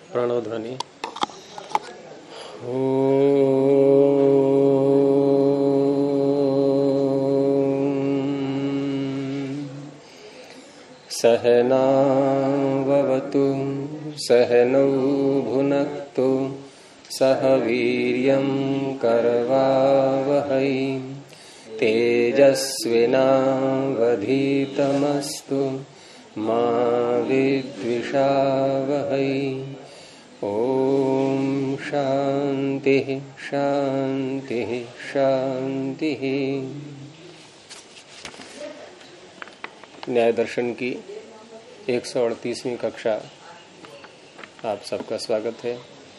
प्रणवध्वनि। सहनाववतु सहनौ भुनक्तु सह वीर्यं करवावहै तेजस्विनावधीतमस्तु मा विद्विषावहै। ओम शांति शांति शांति। न्याय दर्शन की 138वीं कक्षा आप सबका स्वागत है।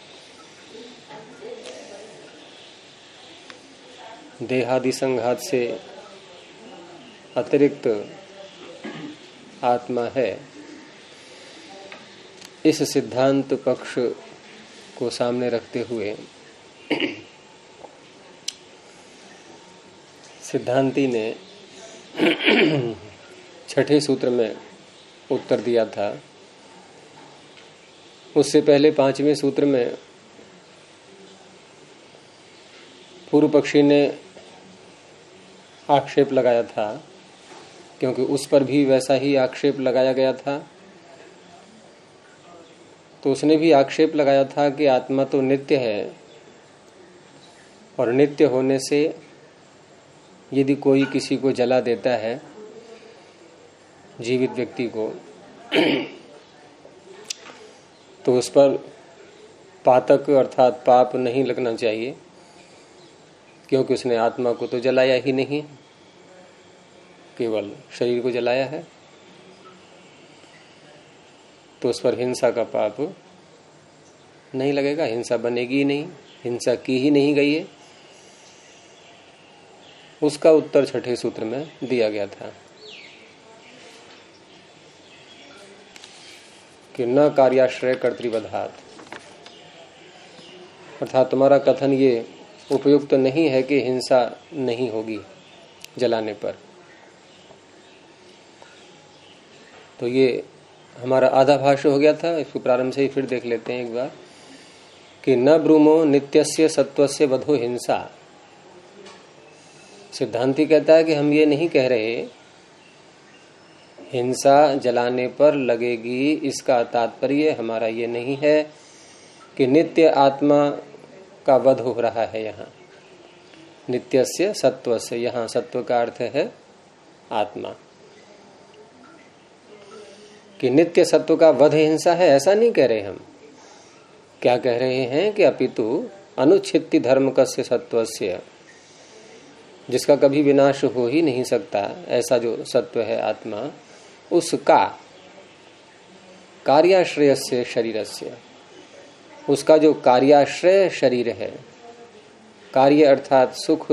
देहादि संघात से अतिरिक्त आत्मा है, इस सिद्धांत पक्ष को सामने रखते हुए सिद्धांती ने छठे सूत्र में उत्तर दिया था। उससे पहले पांचवें सूत्र में पूर्व पक्षी ने आक्षेप लगाया था, क्योंकि उस पर भी वैसा ही आक्षेप लगाया गया था। तो उसने भी आक्षेप लगाया था कि आत्मा तो नित्य है, और नित्य होने से यदि कोई किसी को जला देता है, जीवित व्यक्ति को, तो उस पर पातक अर्थात पाप नहीं लगना चाहिए, क्योंकि उसने आत्मा को तो जलाया ही नहीं, केवल शरीर को जलाया है। तो उस पर हिंसा का पाप नहीं लगेगा, हिंसा बनेगी ही नहीं, हिंसा की ही नहीं गई है। उसका उत्तर छठे सूत्र में दिया गया था कि न कार्याश्रय कर्तृवधात, अर्थात तुम्हारा कथन ये उपयुक्त नहीं है कि हिंसा नहीं होगी जलाने पर। तो ये हमारा आधा भाष्य हो गया था। इसको प्रारंभ से ही फिर देख लेते हैं एक बार कि न ब्रूमो नित्यस्य सत्वस्य वधो हिंसा। सिद्धांती कहता है कि हम ये नहीं कह रहे हिंसा जलाने पर लगेगी, इसका तात्पर्य हमारा ये नहीं है कि नित्य आत्मा का वध हो रहा है। यहाँ नित्यस्य सत्वस्य, यहाँ सत्व का अर्थ है आत्मा, कि नित्य सत्व का वध हिंसा है, ऐसा नहीं कह रहे हम। क्या कह रहे हैं कि अपितु अनुच्छित्ति धर्म कस्य सत्वस्य, जिसका कभी विनाश हो ही नहीं सकता, ऐसा जो सत्व है आत्मा, उसका कार्याश्रयस्य शरीरस्य, उसका जो कार्याश्रय शरीर है, कार्य अर्थात सुख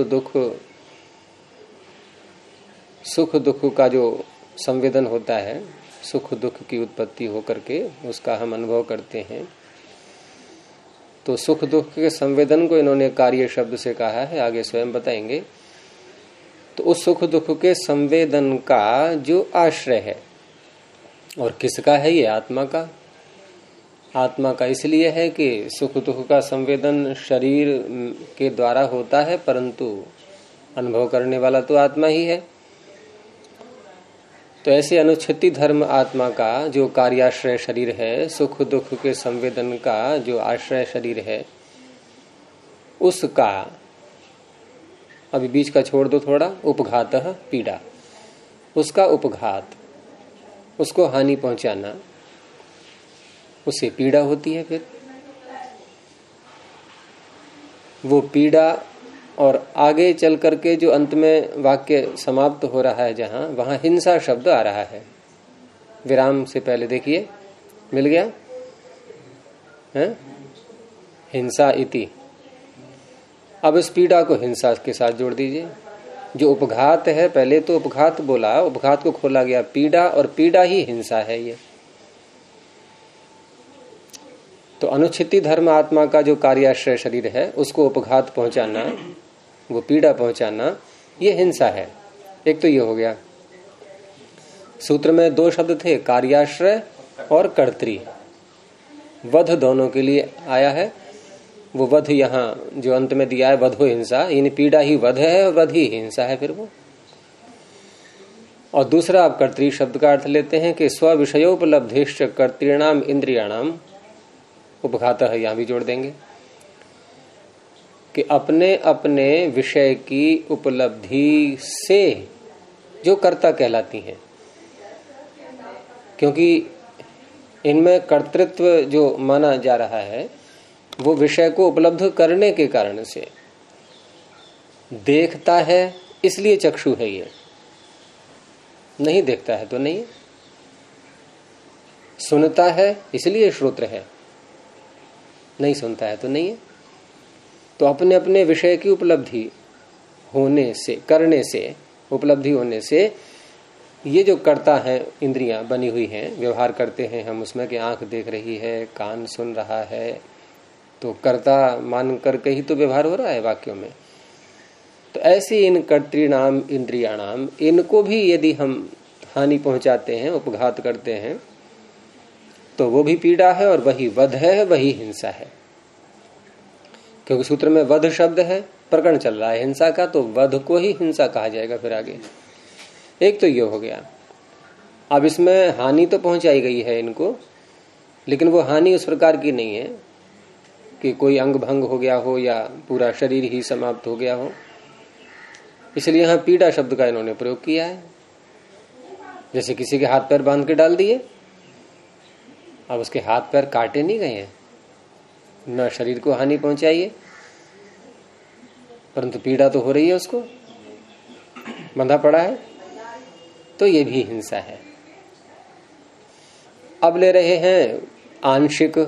दुख का जो संवेदन होता है, सुख दुख की उत्पत्ति होकर के उसका हम अनुभव करते हैं। तो सुख दुख के संवेदन को इन्होंने कार्य शब्द से कहा है, आगे स्वयं बताएंगे। तो उस सुख दुख के संवेदन का जो आश्रय है, और किसका है ये? आत्मा का। आत्मा का इसलिए है कि सुख दुख का संवेदन शरीर के द्वारा होता है, परंतु अनुभव करने वाला तो आत्मा ही है। तो ऐसे अनुच्छित्ति धर्म आत्मा का जो कार्याश्रय शरीर है, सुख दुख के संवेदन का जो आश्रय शरीर है, उसका, अभी बीच का छोड़ दो थोड़ा, उपघातः पीड़ा, उसका उपघात, उसको हानि पहुंचाना, उससे पीड़ा होती है। फिर वो पीड़ा, और आगे चल करके जो अंत में वाक्य समाप्त हो रहा है जहां, वहां हिंसा शब्द आ रहा है। विराम से पहले देखिए, मिल गया है? हिंसा इति। अब इस पीड़ा को हिंसा के साथ जोड़ दीजिए। जो उपघात है, पहले तो उपघात बोला, उपघात को खोला गया पीड़ा, और पीड़ा ही हिंसा है ये। तो अनुच्छित्ति धर्म आत्मा का जो कार्याश्रय शरीर है, उसको उपघात पहुंचाना, वो पीड़ा पहुंचाना, ये हिंसा है। एक तो ये हो गया। सूत्र में दो शब्द थे, कार्याश्रय और कर्तृ। वध दोनों के लिए आया है। वो वध यहाँ जो अंत में दिया है, वधो हिंसा, यानी पीड़ा ही वध है और वध ही हिंसा है फिर वो। और दूसरा आप कर्तृ शब्द का अर्थ लेते हैं कि स्व विषयोपलब्धिश्च कर्तृणाम इंद्रियाणाम उपघात है, यहां भी जोड़ देंगे कि अपने अपने विषय की उपलब्धि से जो कर्ता कहलाती हैं, क्योंकि इनमें कर्तृत्व जो माना जा रहा है वो विषय को उपलब्ध करने के कारण से। देखता है इसलिए चक्षु है, ये नहीं देखता है तो नहीं है। सुनता है इसलिए श्रोत्र है, नहीं सुनता है तो नहीं है। तो अपने अपने विषय की उपलब्धि होने से, करने से, उपलब्धि होने से ये जो कर्ता है, इंद्रियां बनी हुई हैं, व्यवहार करते हैं हम उसमें कि आंख देख रही है, कान सुन रहा है, तो कर्ता मान करके ही तो व्यवहार हो रहा है वाक्यों में। तो ऐसे इन कर्तृणाम इंद्रियाणाम, इनको भी यदि हम हानि पहुंचाते हैं, उपघात करते हैं, तो वो भी पीड़ा है और वही वध है, वही हिंसा है। क्योंकि सूत्र में वध शब्द है, प्रकरण चल रहा है हिंसा का, तो वध को ही हिंसा कहा जाएगा फिर आगे। एक तो ये हो गया। अब इसमें हानि तो पहुंचाई गई है इनको, लेकिन वो हानि उस प्रकार की नहीं है कि कोई अंग भंग हो गया हो या पूरा शरीर ही समाप्त हो गया हो। इसलिए यहां पीड़ा शब्द का इन्होंने प्रयोग किया है। जैसे किसी के हाथ पैर बांध के डाल दिए, अब उसके हाथ पैर काटे नहीं गए हैं, न शरीर को हानि पहुंचाई है, परंतु पीड़ा तो हो रही है, उसको बंधा पड़ा है, तो ये भी हिंसा है। अब ले रहे हैं आंशिक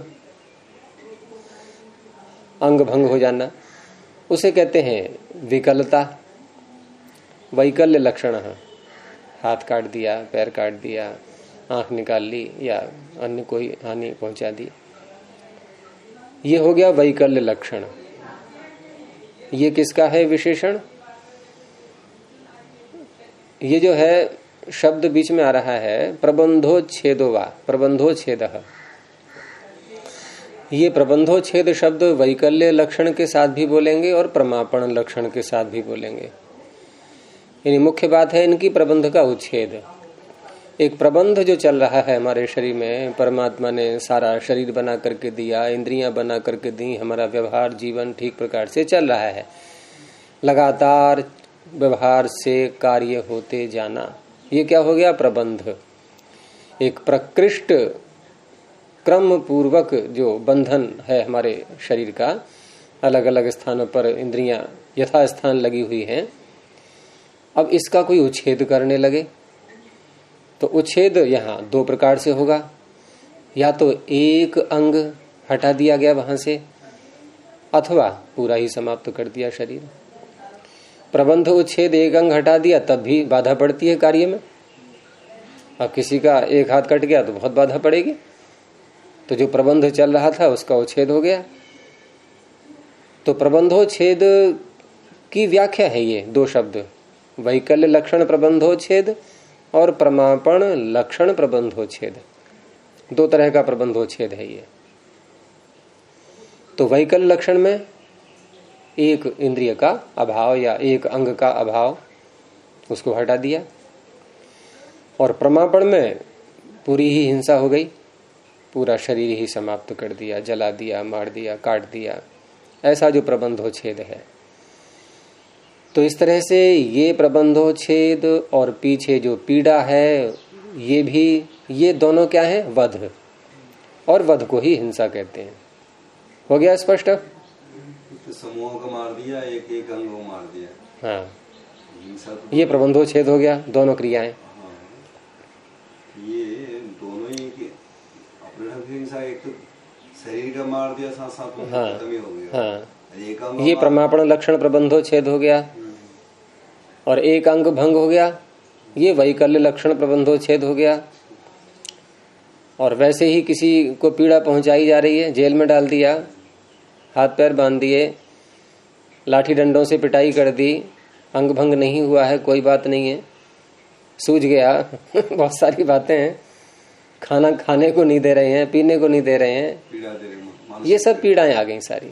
अंग भंग हो जाना, उसे कहते हैं विकलता। वैकल्य लक्षण, हाथ काट दिया, पैर काट दिया, आंख निकाल ली या अन्य कोई हानि पहुंचा दी, ये हो गया वैकल्य लक्षण। ये किसका है विशेषण? ये जो है शब्द बीच में आ रहा है प्रबंधोच्छेदोवा, प्रबंधोच्छेदः। ये प्रबंधोच्छेद शब्द वैकल्य लक्षण के साथ भी बोलेंगे और प्रमापण लक्षण के साथ भी बोलेंगे। यानी मुख्य बात है इनकी प्रबंध का उच्छेद। एक प्रबंध जो चल रहा है हमारे शरीर में, परमात्मा ने सारा शरीर बना करके दिया, इंद्रियां बना करके दी, हमारा व्यवहार जीवन ठीक प्रकार से चल रहा है, लगातार व्यवहार से कार्य होते जाना, ये क्या हो गया? प्रबंध। एक प्रकृष्ट क्रम पूर्वक जो बंधन है हमारे शरीर का, अलग अलग स्थानों पर इंद्रियां यथास्थान लगी हुई हैं। अब इसका कोई उच्छेद करने लगे तो उच्छेद यहाँ दो प्रकार से होगा। या तो एक अंग हटा दिया गया वहां से, अथवा पूरा ही समाप्त कर दिया शरीर। प्रबंध उच्छेद, एक अंग हटा दिया तब भी बाधा पड़ती है कार्य में। अब किसी का एक हाथ कट गया तो बहुत बाधा पड़ेगी। तो जो प्रबंध चल रहा था उसका उच्छेद हो गया। तो प्रबंधोच्छेद की व्याख्या है ये दो शब्द, वैकल्य लक्षण प्रबंधोच्छेद और प्रमापण लक्षण प्रबंधोच्छेद। दो तरह का प्रबंधोच्छेद है ये। तो वैकल्य लक्षण में एक इंद्रिय का अभाव या एक अंग का अभाव, उसको हटा दिया। और प्रमापण में पूरी ही हिंसा हो गई, पूरा शरीर ही समाप्त कर दिया, जला दिया, मार दिया, काट दिया, ऐसा जो प्रबंधोच्छेद है। तो इस तरह से ये प्रबंधोच्छेद और पीछे जो पीड़ा है, ये भी, ये दोनों क्या है? वध। और वध को ही हिंसा कहते हैं। हो गया स्पष्ट? तो समूह को मार दिया, एक एक अंग को मार दिया। हाँ, तो ये प्रबंधोच्छेद हो गया, दोनों क्रियाएं। हाँ। ये दोनों ही अपने ढंग से हिंसा, एक तो शरीर का मार दिया, साथ साथ में खत्म ही हो गया। हाँ, ये प्रमापण लक्षण प्रबंधोच्छेद हो गया। और एक अंग भंग हो गया, ये वैकल्य लक्षण प्रबंधोच्छेद हो गया। और वैसे ही किसी को पीड़ा पहुंचाई जा रही है, जेल में डाल दिया, हाथ पैर बांध दिए, लाठी डंडों से पिटाई कर दी, अंग भंग नहीं हुआ है, कोई बात नहीं है, सूझ गया बहुत सारी बातें हैं, खाना खाने को नहीं दे रहे हैं, पीने को नहीं दे रहे हैं, पीड़ा दे रहे, ये सब पीड़ाएं आ गई सारी।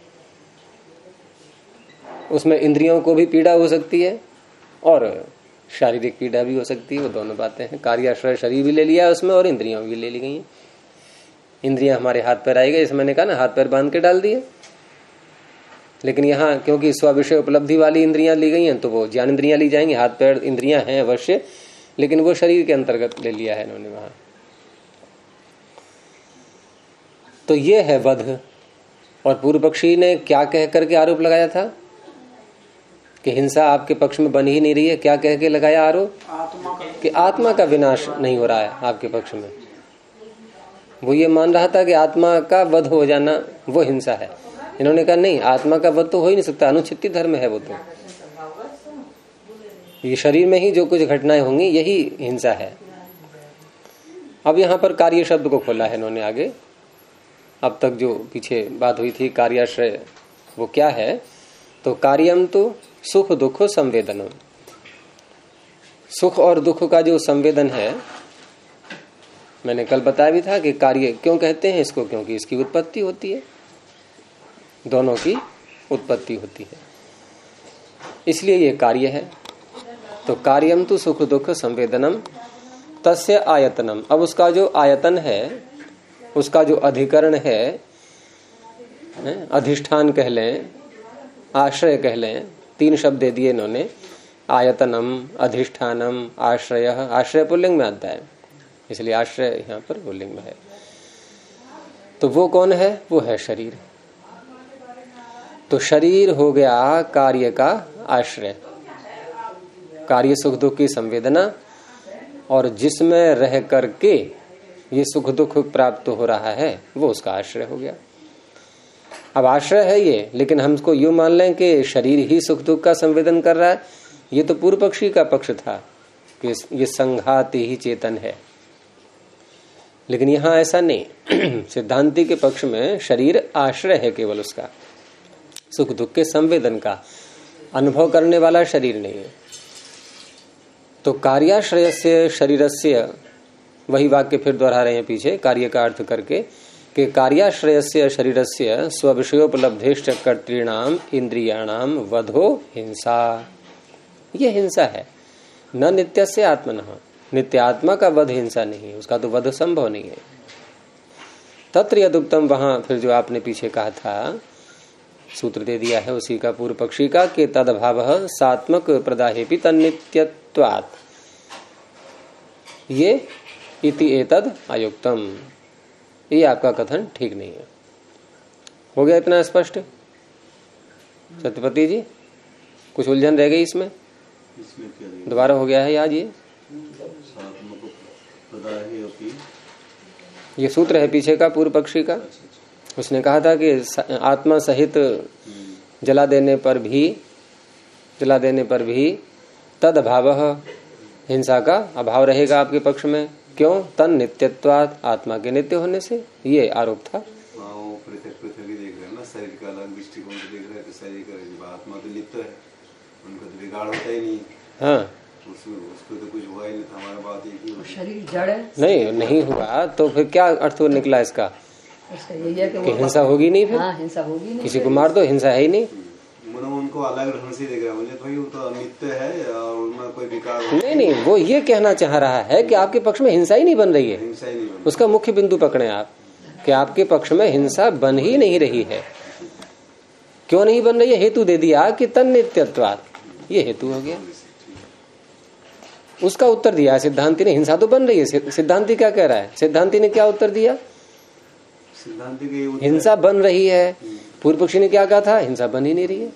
उसमें इंद्रियों को भी पीड़ा हो सकती है और शारीरिक पीड़ा भी हो सकती है, वो दोनों बातें हैं। कार्याश्रय शरीर भी ले लिया उसमें और इंद्रियां भी ले ली गई हैं। इंद्रियां हमारे हाथ पैर आई गई, इसमें मैंने कहा ना हाथ पैर बांध के डाल दिए, लेकिन यहाँ क्योंकि स्व-विषय उपलब्धि वाली इंद्रियां ली गई हैं तो वो ज्ञान इंद्रियां ली जाएंगी। हाथ पैर इंद्रियां हैं अवश्य, लेकिन वो शरीर के अंतर्गत ले लिया है इन्होंने वहां। तो ये है वध। और पूर्व पक्षी ने क्या कह करके आरोप लगाया था कि हिंसा आपके पक्ष में बन ही नहीं रही है। क्या कह के लगाया आरोप? कि आत्मा का विनाश नहीं हो रहा है आपके पक्ष में। वो ये मान रहा था कि आत्मा का वध हो जाना वो हिंसा है। इन्होंने कहा नहीं, आत्मा का वध तो हो ही नहीं सकता, अनुचित धर्म है वो। तो ये शरीर में ही जो कुछ घटनाएं होंगी यही हिंसा है। अब यहाँ पर कार्य शब्द को खोला है इन्होंने आगे। अब तक जो पीछे बात हुई थी कार्याश्रय वो क्या है, तो कार्यम तो सुख दुख संवेदनम। सुख और दुख का जो संवेदन है, मैंने कल बताया भी था कि कार्य क्यों कहते हैं इसको, क्योंकि इसकी उत्पत्ति होती है, दोनों की उत्पत्ति होती है, इसलिए ये कार्य है। तो कार्यम तो सुख दुख संवेदनम तस्य आयतनम। अब उसका जो आयतन है, उसका जो अधिकरण है, अधिष्ठान कह लें, आश्रय कह लें, तीन शब्द दे दिए इन्होंने, आयतनम, अधिष्ठानम, आश्रय। आश्रय पुल्लिंग में आता है, इसलिए आश्रय यहाँ पर पुल्लिंग में है। तो वो कौन है? वो है शरीर। तो शरीर हो गया कार्य का आश्रय, कार्य सुख दुख की संवेदना, और जिसमें रह करके ये सुख दुख प्राप्त हो रहा है वो उसका आश्रय हो गया। अब आश्रय है ये, लेकिन हम इसको यूं मान लें कि शरीर ही सुख दुख का संवेदन कर रहा है, ये तो पूर्व पक्षी का पक्ष था कि ये संघाती ही चेतन है। लेकिन यहां ऐसा नहीं। सिद्धांति के पक्ष में शरीर आश्रय है केवल उसका, सुख दुख के संवेदन का, अनुभव करने वाला शरीर नहीं है। तो कार्याश्रय से शरीरस्य, वही वाक्य फिर दोहरा रहे हैं पीछे कार्य का अर्थ करके कि कार्याश्रय से शरीरस्य स्वविषयोपलब्धेश्च कर्तॄणाम इंद्रियाणाम वधो हिंसा। ये हिंसा है, न नित्यस्य आत्मनः। नित्य आत्मा का वध हिंसा नहीं है, उसका तो वध संभव नहीं है। तत्र यदुक्तम, वहां फिर जो आपने पीछे कहा था सूत्र दे दिया है उसी का पूर्व पक्षी का कि तदभावः सात्मक प्रदाहेपि तन्नित्यत्वात्, ये इति एतद अयुक्तम। ये आपका कथन ठीक नहीं है। हो गया इतना स्पष्ट सत्यपति जी? कुछ उलझन रह गई इसमें? दोबारा हो गया है आज ये सूत्र है पीछे का पूर्व पक्षी का। उसने कहा था कि आत्मा सहित जला देने पर भी तद अभावः, हिंसा का अभाव रहेगा आपके पक्ष में। क्यों? तन नित्यत्वात्, आत्मा के नित्य होने से। ये आरोप था। पृथक देख रहे हैं ना, शरीर का अलग दृष्टिकोण से देख रहे हैं। शरीर का आत्मा तो नित्य है, उनका तो बिगाड़ होता ही नहीं। हाँ, उसको तो कुछ हुआ ही नहीं। हमारा बात एक ही, शरीर जड़ है। नहीं हुआ तो फिर क्या अर्थ निकला इसका? कि हिंसा होगी नहीं, फिर हिंसा होगी नहीं, किसी को मार दो, हिंसा है ही नहीं। उनको अलग ढंग से देख रहा है, भाई वो तो नित्य है और उनमें कोई विकार नहीं, वो ये कहना चाह रहा है कि आपके पक्ष में हिंसा ही नहीं बन रही है। उसका मुख्य बिंदु पकड़े आप कि आपके पक्ष में हिंसा बन ही नहीं रही है। क्यों नहीं बन रही है? हेतु दे दिया कि तन नित्यत्वात्, ये हेतु हो गया। उसका उत्तर दिया सिद्धांति ने, हिंसा तो बन रही है। सिद्धांति क्या कह रहा है? सिद्धांति ने क्या उत्तर दिया? सिद्धांति के हिंसा बन रही है। पूर्व पक्षी ने क्या कहा था? हिंसा बन ही नहीं रही है।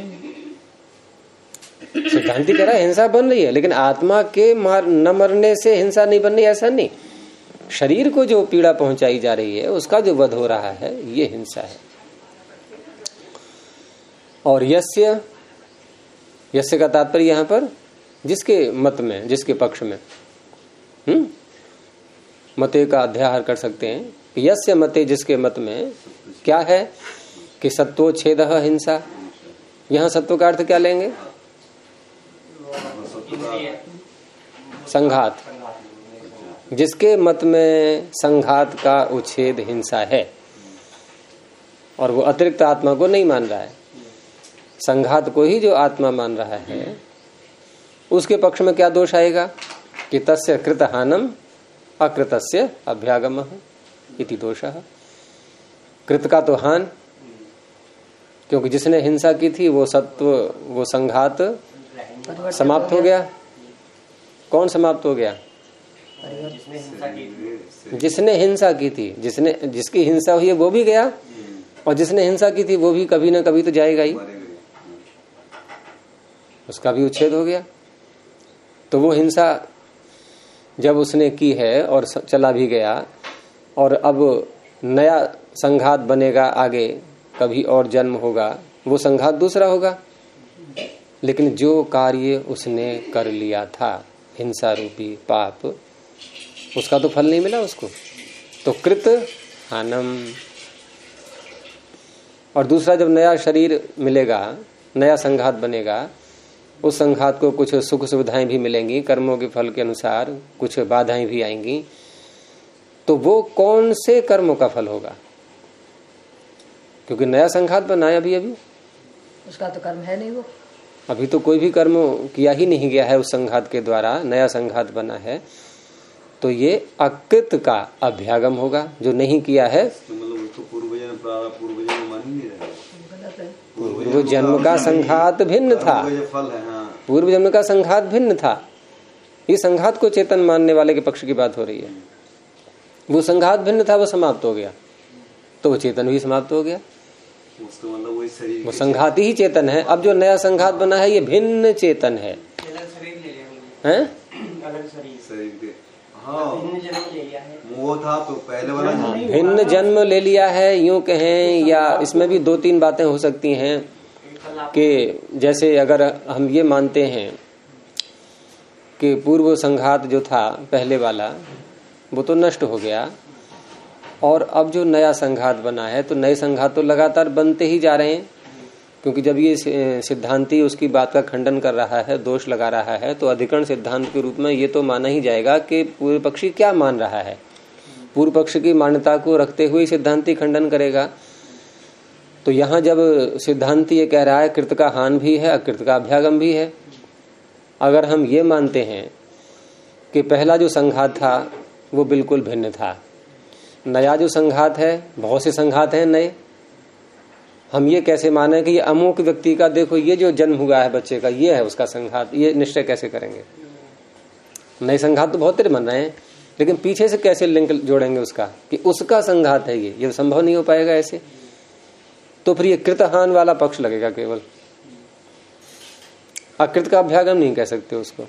सिद्धांति कह रहा है हिंसा बन रही है, लेकिन आत्मा के न मरने से हिंसा नहीं बन रही, ऐसा नहीं। शरीर को जो पीड़ा पहुंचाई जा रही है, उसका जो वध हो रहा है, ये हिंसा है। और यस्य का तात्पर्य यहां पर जिसके मत में, जिसके पक्ष में, मते का अध्याहार कर सकते हैं। यस्य मते, जिसके मत में क्या है कि सत्वोच्छेदः हिंसा। यहां सत्व का अर्थ क्या लेंगे? संघात। जिसके मत में संघात का उच्छेद हिंसा है और वो अतिरिक्त आत्मा को नहीं मान रहा है, संघात को ही जो आत्मा मान रहा है, उसके पक्ष में क्या दोष आएगा कि तस्य कृत हानम अकृतस्य अभ्यागम इति दोषः। कृत का तो हान, क्योंकि जिसने हिंसा की थी वो सत्व, वो संघात समाप्त हो गया। कौन समाप्त हो गया? जिसने हिंसा की थी, जिसकी हिंसा हुई है वो भी गया, और जिसने हिंसा की थी वो भी कभी ना कभी तो जाएगा ही, उसका भी उच्छेद हो गया। तो वो हिंसा जब उसने की है और चला भी गया, और अब नया संघात बनेगा आगे, कभी और जन्म होगा, वो संघात दूसरा होगा। लेकिन जो कार्य उसने कर लिया था, हिंसा रूपी पाप, उसका तो फल नहीं मिला उसको। तो कृत हानम। और दूसरा जब नया शरीर मिलेगा, नया संघात बनेगा, उस संघात को कुछ सुख सुविधाएं भी मिलेंगी, कर्मों के फल के अनुसार कुछ बाधाएं भी आएंगी। तो वो कौन से कर्मों का फल होगा? क्योंकि नया संघात बना है अभी उसका तो कर्म है नहीं, वो अभी तो कोई भी कर्म किया ही नहीं गया है उस संघात के द्वारा, नया संघात बना है। तो ये अकृत का अभ्यागम होगा, जो नहीं किया है। पूर्व जन्म का संघात भिन्न था, पूर्व जन्म का संघात भिन्न था। ये संघात को चेतन मानने वाले के पक्ष की बात हो रही है। वो संघात भिन्न था, वो समाप्त हो गया, तो वो चेतन भी समाप्त हो गया। वो संघात ही चेतन है। अब जो नया संघात बना है ये भिन्न चेतन है, हैं? वो था तो पहले वाला भिन्न जन्म ले लिया है, यूं कहें, या इसमें भी दो तीन बातें हो सकती हैं कि जैसे अगर हम ये मानते हैं कि पूर्व संघात जो था पहले वाला वो तो नष्ट हो गया, और अब जो नया संघात बना है, तो नए संघात तो लगातार बनते ही जा रहे हैं। क्योंकि जब ये सिद्धांती उसकी बात का खंडन कर रहा है, दोष लगा रहा है, तो अधिकरण सिद्धांत के रूप में ये तो माना ही जाएगा कि पूर्व पक्षी क्या मान रहा है। पूर्व पक्ष की मान्यता को रखते हुए सिद्धांती खंडन करेगा। तो यहाँ जब सिद्धांती ये कह रहा है कृत का हान भी है, अकृत का अभ्यागम भी है, अगर हम ये मानते हैं कि पहला जो संघात था वो बिल्कुल भिन्न था, नया जो संघात है, बहुत से संघात हैं नए, हम ये कैसे माने कि ये अमुक व्यक्ति का, देखो ये जो जन्म हुआ है बच्चे का, ये है उसका संघात, ये निश्चय कैसे करेंगे? नए संघात तो बहुत तेरे बन रहे हैं, लेकिन पीछे से कैसे लिंक जोड़ेंगे उसका कि उसका संघात है ये संभव नहीं हो पाएगा ऐसे। तो फिर ये कृतहान वाला पक्ष लगेगा केवल, अकृत का अभ्यागम नहीं कह सकते उसको।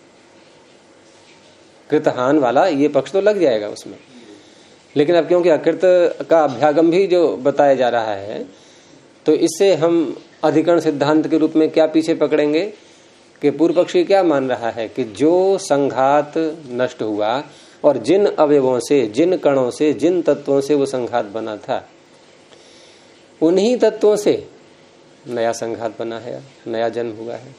कृतहान वाला ये पक्ष तो लग जाएगा उसमें। लेकिन अब क्योंकि अकृत का अभ्यागम भी जो बताया जा रहा है, तो इससे हम अधिकरण सिद्धांत के रूप में क्या पीछे पकड़ेंगे कि पूर्व पक्षी क्या मान रहा है कि जो संघात नष्ट हुआ और जिन अवयवों से, जिन कणों से, जिन तत्वों से वो संघात बना था, उन्हीं तत्वों से नया संघात बना है, नया जन्म हुआ है।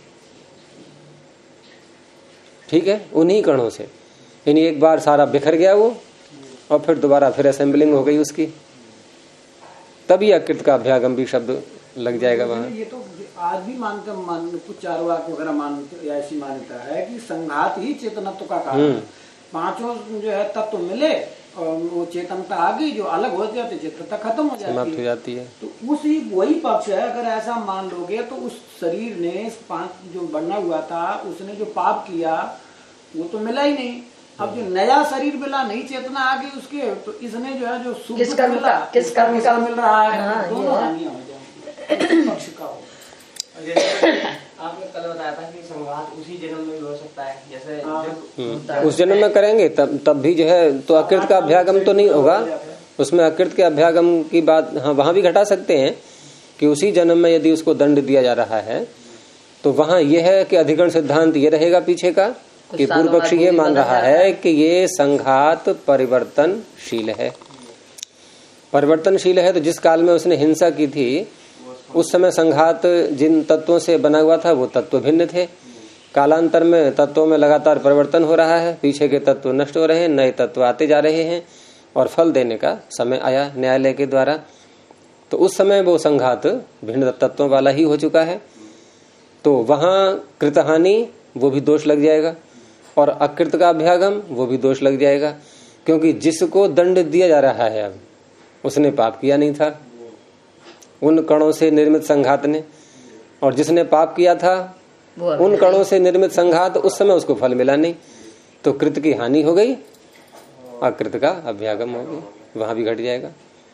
ठीक है, उन्हीं कणों से, यानी एक बार सारा बिखर गया वो, और फिर दोबारा फिर असेंबलिंग हो गई उसकी, तभी अकृत का अभ्यागम भी शब्द लग जाएगा वहां। ये तो आज भी कुछ चारवाक वगैरह मानते, ऐसी मान्यता है कि संघात ही चेतनत्व का कारण है। पांचों जो है तत्व तो मिले और वो चेतनता आ गई, जो अलग हो जाते चेतनता खत्म हो जाती है। तो उसी वही पक्ष है, अगर ऐसा मान लोगे तो उस शरीर ने पांच जो बना हुआ था, उसने जो पाप किया वो तो मिला ही नहीं। अब जो नया शरीर मिला, नई चेतना आ गई उसके, तो इसने जो है जो किस कर्म का मिल रहा है, हाँ, दोनों हानियां हो जाएंगी पक्ष का हो। आपने कल बताया था कि संघात उसी जन्म में भी हो सकता है, जैसे उस जन्म में करेंगे तब भी जो है, तो अकृत का अभ्यागम तो नहीं होगा उसमें। अकृत के अभ्यागम की बात हाँ वहां भी घटा सकते हैं कि उसी जन्म में यदि उसको दंड दिया जा रहा है, तो वहां यह है कि अधिकरण सिद्धांत ये रहेगा पीछे का कि पूर्व पक्षी ये मान रहा है कि ये संघात परिवर्तनशील है। परिवर्तनशील है तो जिस काल में उसने हिंसा की थी उस समय संघात जिन तत्वों से बना हुआ था वो तत्व भिन्न थे, कालांतर में तत्वों में लगातार परिवर्तन हो रहा है, पीछे के तत्व नष्ट हो रहे हैं, नए तत्व आते जा रहे हैं और फल देने का समय आया न्यायालय के द्वारा। तो उस समय वो संघात भिन्न तत्वों वाला ही हो चुका है, तो वहां कृतहानि वो भी दोष लग जाएगा और अकृत का अभ्यागम वो भी दोष लग जाएगा, क्योंकि जिसको दंड दिया जा रहा है अब उसने पाप किया नहीं था उन कणों से निर्मित संघात ने, और जिसने पाप किया था उन कणों से निर्मित संघात, उस समय उसको फल मिला नहीं, तो कृत की हानि हो गई, अकृत का अभ्यागम हो गया, वहां भी घट जाएगा।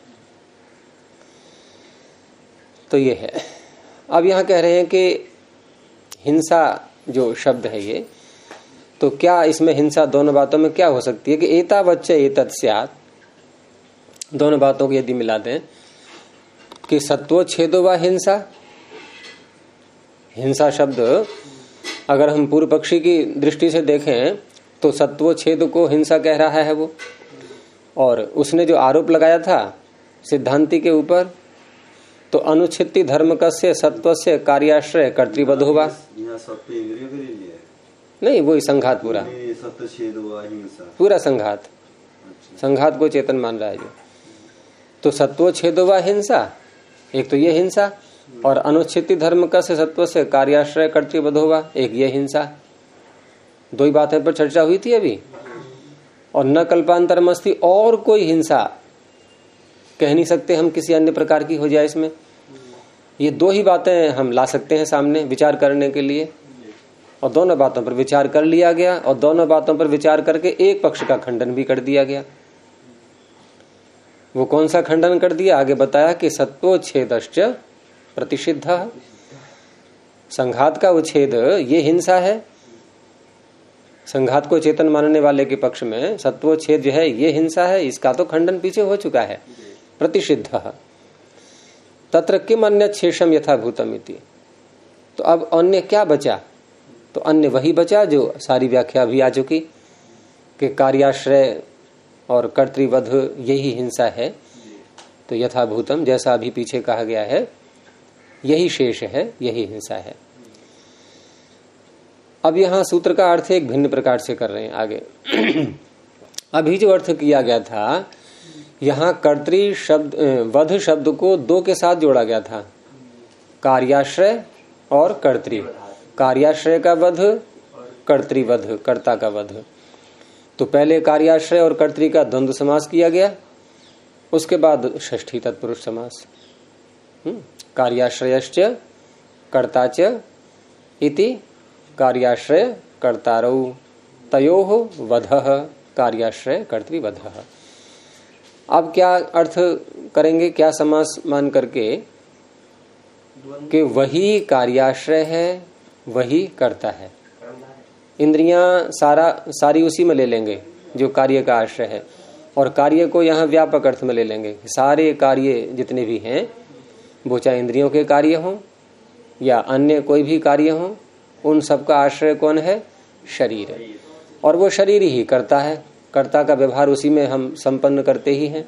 तो ये है। अब यहां कह रहे हैं कि हिंसा जो शब्द है ये, तो क्या इसमें हिंसा दोनों बातों में क्या हो सकती है कि एतावच्च एतत् स्यात्, दोनों बातों को यदि मिला दें कि सत्वोच्छेदो वा हिंसा, हिंसा शब्द अगर हम पूर्व पक्षी की दृष्टि से देखें तो सत्वोच्छेद को हिंसा कह रहा है वो, और उसने जो आरोप लगाया था सिद्धांति के ऊपर, तो अनुच्छित्ति धर्म कस्य सत्वस्य कार्याश्रय कर्तृवधो वा, नहीं वही संघात पूरा पूरा संघात, संघात को चेतन मान रहा है जो। तो सत्वोच्छेदो वा हिंसा, एक तो ये हिंसा, और अनुच्छित्ति धर्म का से सत्व से कार्याश्रय कर्तृवधो वा, एक ये हिंसा। दो ही बातें पर चर्चा हुई थी अभी। और न कल्पांतरमस्ति, और कोई हिंसा कह नहीं सकते हम किसी अन्य प्रकार की हो जाए इसमें। ये दो ही बातें हम ला सकते हैं सामने विचार करने के लिए, और दोनों बातों पर विचार कर लिया गया, और दोनों बातों पर विचार करके एक पक्ष का खंडन भी कर दिया गया। वो कौन सा खंडन कर दिया, आगे बताया कि सत्वोच्छेदश्च प्रतिषिद्ध, संघात का उच्छेद ये हिंसा है। संघात को चेतन मानने वाले के पक्ष में सत्वोच्छेद जो है ये हिंसा है, इसका तो खंडन पीछे हो चुका है। प्रतिषिद्ध तत्र किम अन्य शेषम यथाभूतम इति, तो अब अन्य क्या बचा, तो अन्य वही बचा जो सारी व्याख्या भी आ चुकी कि कार्याश्रय और कर्तृवध यही हिंसा है। तो यथाभूतम जैसा अभी पीछे कहा गया है यही शेष है, यही हिंसा है। अब यहां सूत्र का अर्थ एक भिन्न प्रकार से कर रहे हैं आगे। अभी जो अर्थ किया गया था, यहां कर्तृ शब्द वध शब्द को दो के साथ जोड़ा गया था, कार्याश्रय और कर्तृ। कार्याश्रय का वध, कर्तृवध कर्ता का वध। तो पहले कार्याश्रय और कर्तृ का द्वंद्व समास किया गया, उसके बाद षष्ठी तत्पुरुष समास। कार्याश्रयश्च कर्ताच इति कार्याश्रय कर्तारौ तयोः वधः कार्याश्रय कर्तृवधः। अब क्या अर्थ करेंगे, क्या समास मान करके कि वही कार्याश्रय है, वही कर्ता है। इंद्रियां सारी उसी में ले लेंगे जो कार्य का आश्रय है, और कार्य को यहाँ व्यापक अर्थ में ले लेंगे। सारे कार्य जितने भी हैं वो चाहे इंद्रियों के कार्य हों या अन्य कोई भी कार्य हों, उन सबका आश्रय कौन है, शरीर है, और वो शरीर ही करता है। कर्ता का व्यवहार उसी में हम संपन्न करते ही हैं।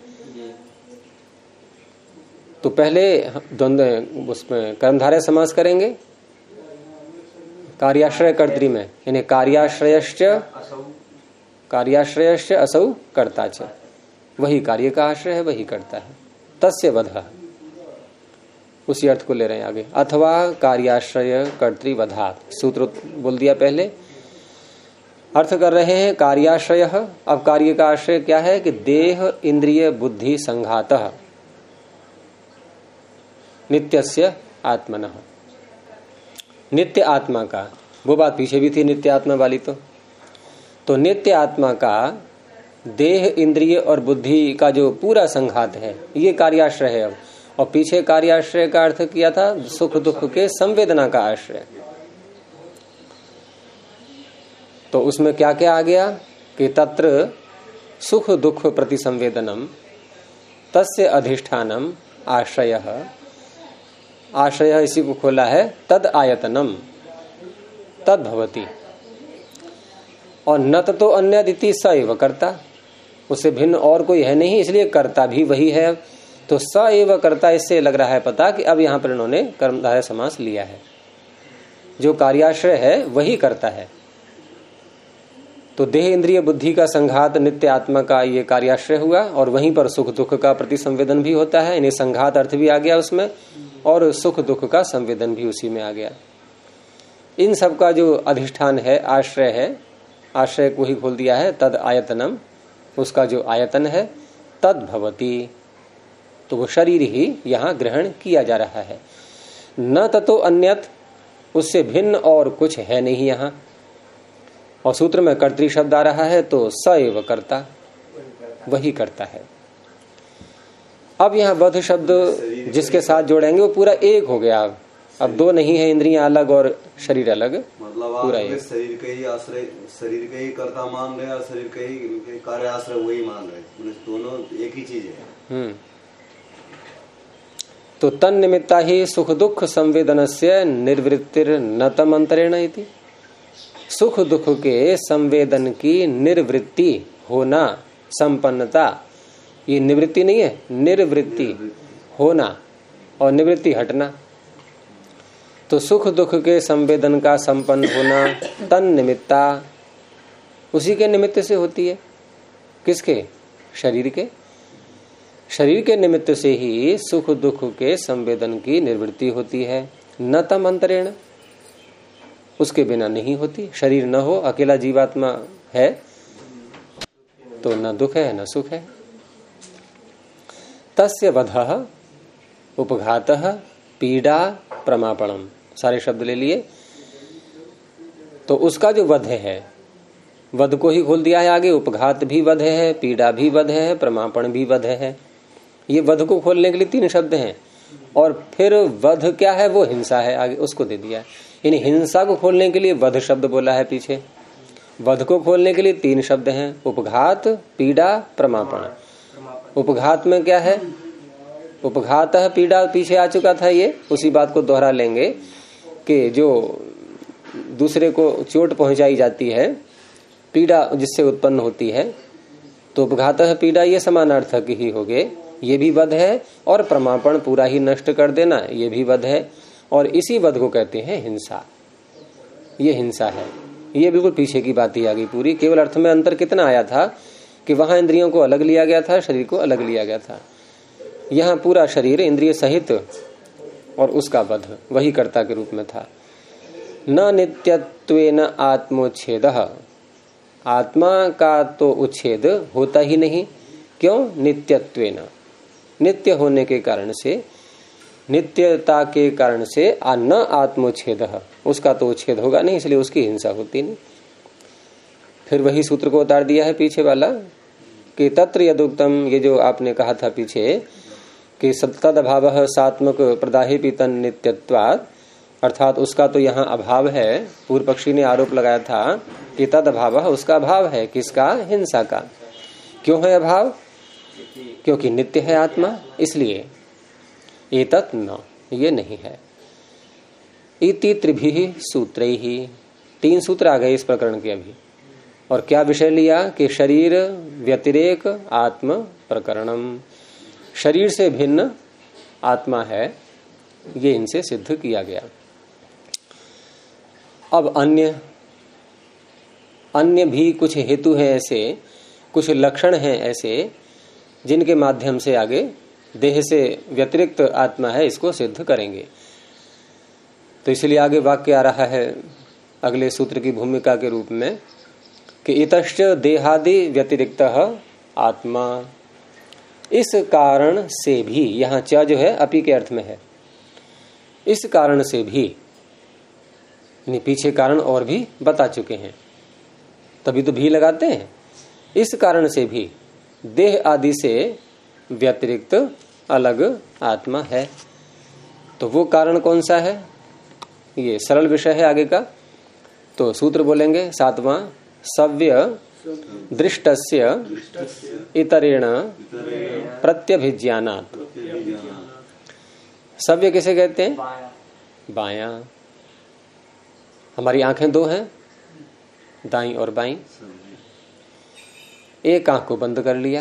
तो पहले द्वंद्व उसमें कर्मधारय समास करेंगे कार्याश्रय कर्तृ में, यानी कार्याश्रयश्च असौ कर्ता च, वही कार्य का आश्रय है, वही करता है। तस्य वधः, उसी अर्थ को ले रहे हैं आगे। अथवा कार्याश्रय कर्तृवधात्, सूत्र बोल दिया पहले, अर्थ कर रहे हैं कार्याश्रय। अब कार्य का आश्रय क्या है कि देह इंद्रिय बुद्धि संघातः नित्यस्य आत्मनः, नित्य आत्मा का, वो बात पीछे भी थी नित्य आत्मा वाली। तो नित्य आत्मा का देह इंद्रिय और बुद्धि का जो पूरा संघात है ये कार्याश्रय है। अब और पीछे कार्याश्रय का अर्थ किया था सुख दुख के संवेदना का आश्रय। तो उसमें क्या क्या आ गया कि तत्र सुख दुख प्रति संवेदनम तस्य अधिष्ठानम आश्रयः, आश्रय इसी को खोला है, तद आयतनम तद भवति, और न तो अन्य दिति स एव कर्ता, उससे भिन्न और कोई है नहीं, इसलिए कर्ता भी वही है। तो स एव कर्ता, इससे लग रहा है पता कि अब यहां पर इन्होंने कर्मधारय समास लिया है। जो कार्याश्रय है वही करता है। तो देह इंद्रिय बुद्धि का संघात नित्य आत्मा का ये कार्याश्रय हुआ, और वहीं पर सुख दुख का प्रति संवेदन भी होता है। इन्हें संघात अर्थ भी आ गया उसमें, और सुख दुख का संवेदन भी उसी में आ गया। इन सब का जो अधिष्ठान है, आश्रय है, आश्रय को ही खोल दिया है, तद आयतनम, उसका जो आयतन है, तद भवती, तो वो शरीर ही यहाँ ग्रहण किया जा रहा है। न ततो अन्यत, उससे भिन्न और कुछ है नहीं यहाँ। और सूत्र में कर्तृ शब्द आ रहा है, तो स एव कर्ता, वही करता है। अब यहाँ वध शब्द जिसके साथ जोड़ेंगे वो पूरा एक हो गया। अब दो नहीं है, इंद्रियां अलग और शरीर अलग, मतलब पूरा आप शरीर का ही आश्रय, शरीर का ही कर्ता मान रहे और शरीर का ही कार्य आश्रय वही मान रहे, दोनों एक ही चीज है। तो तन निमित्ता ही सुख दुख संवेदनस्य निर्वृत्तिर न तम अंतरेण इति। सुख दुख के संवेदन की निर्वृत्ति होना, संपन्नता, ये निवृत्ति नहीं है, निर्वृत्ति होना और निवृत्ति हटना। तो सुख दुख के संवेदन का संपन्न होना तन निमित्ता, उसी के निमित्त से होती है। किसके? शरीर के। शरीर के निमित्त से ही सुख दुख के संवेदन की निवृत्ति होती है। न तम अंतरेण, उसके बिना नहीं होती। शरीर न हो, अकेला जीवात्मा है तो न दुख है न सुख है। तस्य वधः उपघातः पीड़ा प्रमापणम, सारे शब्द ले लिए। तो उसका जो वध है, वध को ही खोल दिया है आगे। उपघात भी वध है, पीड़ा भी वध है, प्रमापण भी वध है। ये वध को खोलने के लिए 3 शब्द हैं। और फिर वध क्या है, वो हिंसा है, आगे उसको दे दिया। यानी हिंसा को खोलने के लिए वध शब्द बोला है पीछे। वध को खोलने के लिए 3 शब्द हैं, उपघात, पीड़ा, प्रमापण। उपघात में क्या है? उपघात है, पीड़ा पीछे आ चुका था, ये उसी बात को दोहरा लेंगे कि जो दूसरे को चोट पहुंचाई जाती है, पीड़ा जिससे उत्पन्न होती है, तो उपघात है, पीड़ा, ये समानार्थक ही हो गए। ये भी वध है, और प्रमापण पूरा ही नष्ट कर देना, ये भी वध है। और इसी वध को कहते हैं हिंसा। ये हिंसा है। ये बिल्कुल पीछे की बात ही आ गई पूरी। केवल अर्थ में अंतर कितना आया था कि वहां इंद्रियों को अलग लिया गया था, शरीर को अलग लिया गया था। यहाँ पूरा शरीर इंद्रिय सहित और उसका वध वही कर्ता के रूप में था। न नित्यत्वेन आत्मोच्छेदः, आत्मा का तो उच्छेद होता ही नहीं। क्यों? नित्यत्वेन, नित्य होने के कारण से, नित्यता के कारण से न आत्मोच्छेदः, उसका तो उच्छेद होगा नहीं, इसलिए उसकी हिंसा होती नहीं। फिर वही सूत्र को उतार दिया है पीछे वाला कि तत्र यदुक्तम, ये जो आपने कहा था पीछे कि तद अभावः सात्मक प्रदाहेपि तन नित्यत्वात्, अर्थात उसका तो यहाँ अभाव है। पूर्व पक्षी ने आरोप लगाया था कि तद अभावः, उसका अभाव है। किसका? हिंसा का। क्यों है अभाव? क्योंकि नित्य है आत्मा, इसलिए। एतत् न, ये नहीं है। इति त्रिभिः सूत्रैः, 3 सूत्र आ गए इस प्रकरण के अभी। और क्या विषय लिया कि शरीर व्यतिरेक आत्म प्रकरणम, शरीर से भिन्न आत्मा है, ये इनसे सिद्ध किया गया। अब अन्य भी कुछ हेतु हैं ऐसे, कुछ लक्षण हैं ऐसे, जिनके माध्यम से आगे देह से व्यतिरिक्त आत्मा है, इसको सिद्ध करेंगे। तो इसलिए आगे वाक्य आ रहा है अगले सूत्र की भूमिका के रूप में कि इतश्च देहादि व्यतिरिक्त आत्मा, इस कारण से भी, यहाँ च जो है अपि के अर्थ में है, इस कारण से भी, पीछे कारण और भी बता चुके हैं, तभी तो भी लगाते हैं। इस कारण से भी देह आदि से व्यतिरिक्त अलग आत्मा है। तो वो कारण कौन सा है? ये सरल विषय है आगे का। तो सूत्र बोलेंगे 7वां, सव्य दृष्टस्य इतरेण प्रत्यभिज्ञानात्। सव्य किसे कहते हैं? बायां। हमारी आंखें 2 हैं, दाईं और बाईं। एक आंख को बंद कर लिया,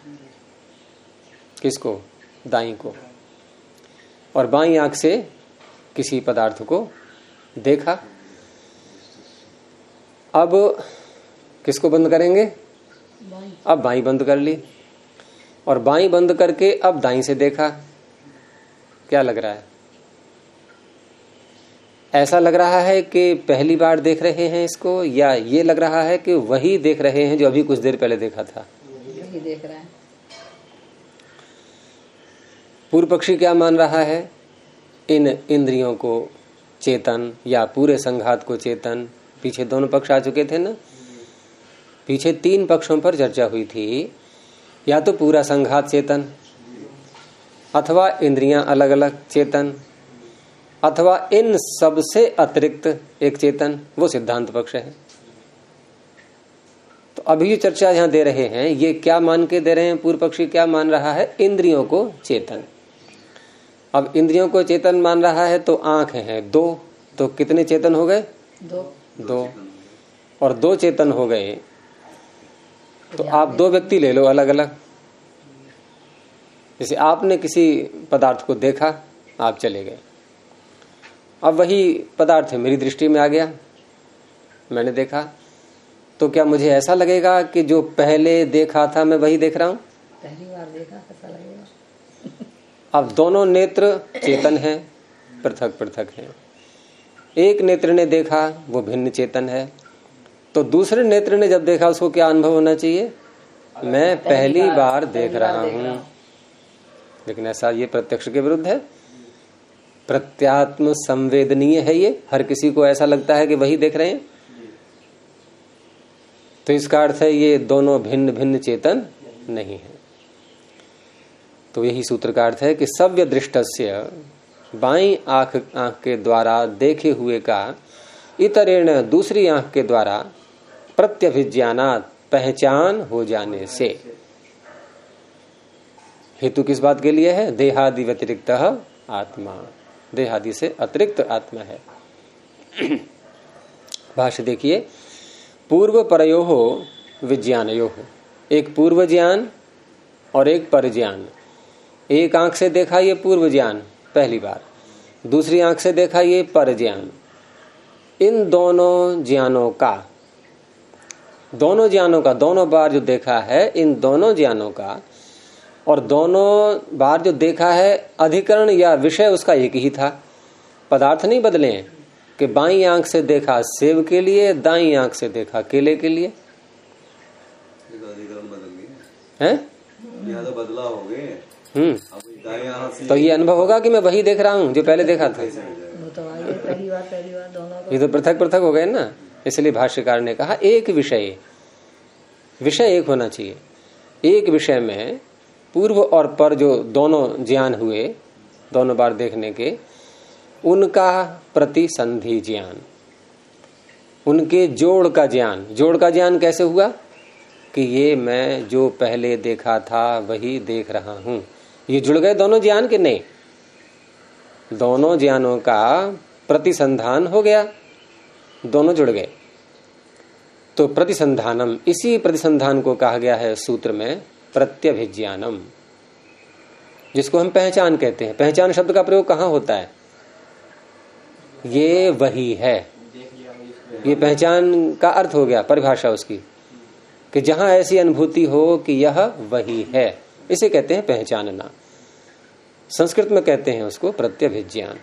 किसको? दाईं को। और बाईं आंख से किसी पदार्थ को देखा। अब किसको बंद करेंगे? अब बाई बंद कर ली, और बाई बंद करके अब दाई से देखा। क्या लग रहा है? ऐसा लग रहा है कि पहली बार देख रहे हैं इसको, या ये लग रहा है कि वही देख रहे हैं जो अभी कुछ देर पहले देखा था? वही देख रहे हैं। पूर्व पक्षी क्या मान रहा है? इन इंद्रियों को चेतन या पूरे संघात को चेतन। पीछे दोनों पक्ष आ चुके थे ना, पीछे 3 पक्षों पर चर्चा हुई थी। या तो पूरा संघात चेतन, अथवा इंद्रियां अलग अलग चेतन, अथवा इन सब से अतिरिक्त एक चेतन, वो सिद्धांत पक्ष है। तो अभी जो चर्चा यहां दे रहे हैं, ये क्या मान के दे रहे हैं? पूर्व पक्षी क्या मान रहा है? इंद्रियों को चेतन। अब इंद्रियों को चेतन मान रहा है तो आंख है 2, तो कितने चेतन हो गए? 2। और 2 चेतन हो गए तो आप 2 व्यक्ति ले लो अलग अलग। जैसे आपने किसी पदार्थ को देखा, आप चले गए, अब वही पदार्थ मेरी दृष्टि में आ गया, मैंने देखा, तो क्या मुझे ऐसा लगेगा कि जो पहले देखा था मैं वही देख रहा हूं? पहली बार देखा कैसा लगेगा? अब दोनों नेत्र चेतन हैं, पृथक पृथक हैं। एक नेत्र ने देखा, वो भिन्न चेतन है, तो दूसरे नेत्र ने जब देखा उसको क्या अनुभव होना चाहिए? मैं पहली बार देख रहा हूं। लेकिन ऐसा ये प्रत्यक्ष के विरुद्ध है, प्रत्यात्म संवेदनीय है ये, हर किसी को ऐसा लगता है कि वही देख रहे हैं। तो इसका अर्थ है ये दोनों भिन्न भिन्न चेतन नहीं है। तो यही सूत्र का अर्थ है कि सव्य दृष्टस्य, बाईं आंख के द्वारा देखे हुए का, इतरेण दूसरी आंख के द्वारा प्रत्यभिज्ञानात् पहचान हो जाने से। हेतु किस बात के लिए है? देहादि व्यतिरिक्त आत्मा, देहादि से अतिरिक्त आत्मा है। भाष्य देखिए, पूर्व परयोः विज्ञानयोः, एक पूर्व ज्ञान और एक पर ज्ञान। एक आंख से देखा ये पूर्व ज्ञान पहली बार, दूसरी आंख से देखा ये पर ज्ञान। इन दोनों ज्ञानों का, दोनों बार जो देखा है, इन दोनों ज्ञानों का और दोनों बार जो देखा है, अधिकरण या विषय उसका एक ही था। पदार्थ नहीं बदले हैं कि बाईं आंख से देखा सेब के लिए, दाईं आंख से देखा केले के लिए। अधिकरण बदल गए हैं? यहाँ तो बदलाव हो गए। तो ये अनुभव होगा कि मैं वही देख रहा हूं जो पहले देखा था। वो तो पहली बार दोनों को, ये तो पृथक पृथक हो गए ना। इसलिए भाष्यकार ने कहा एक विषय एक होना चाहिए। एक विषय में पूर्व और पर जो दोनों ज्ञान हुए, दोनों बार देखने के, उनका प्रतिसंधि ज्ञान, उनके जोड़ का ज्ञान कैसे हुआ कि ये मैं जो पहले देखा था वही देख रहा हूं। ये जुड़ गए दोनों ज्ञान के? नहीं, दोनों ज्ञानों का प्रतिसंधान हो गया, दोनों जुड़ गए। तो प्रतिसंधानम, इसी प्रतिसंधान को कहा गया है सूत्र में प्रत्यभिज्ञानम, जिसको हम पहचान कहते हैं। पहचान शब्द का प्रयोग कहाँ होता है? ये वही है, ये पहचान का अर्थ हो गया, परिभाषा उसकी, कि जहां ऐसी अनुभूति हो कि यह वही है, इसे कहते हैं पहचानना। संस्कृत में कहते हैं उसको प्रत्यभिज्ञान।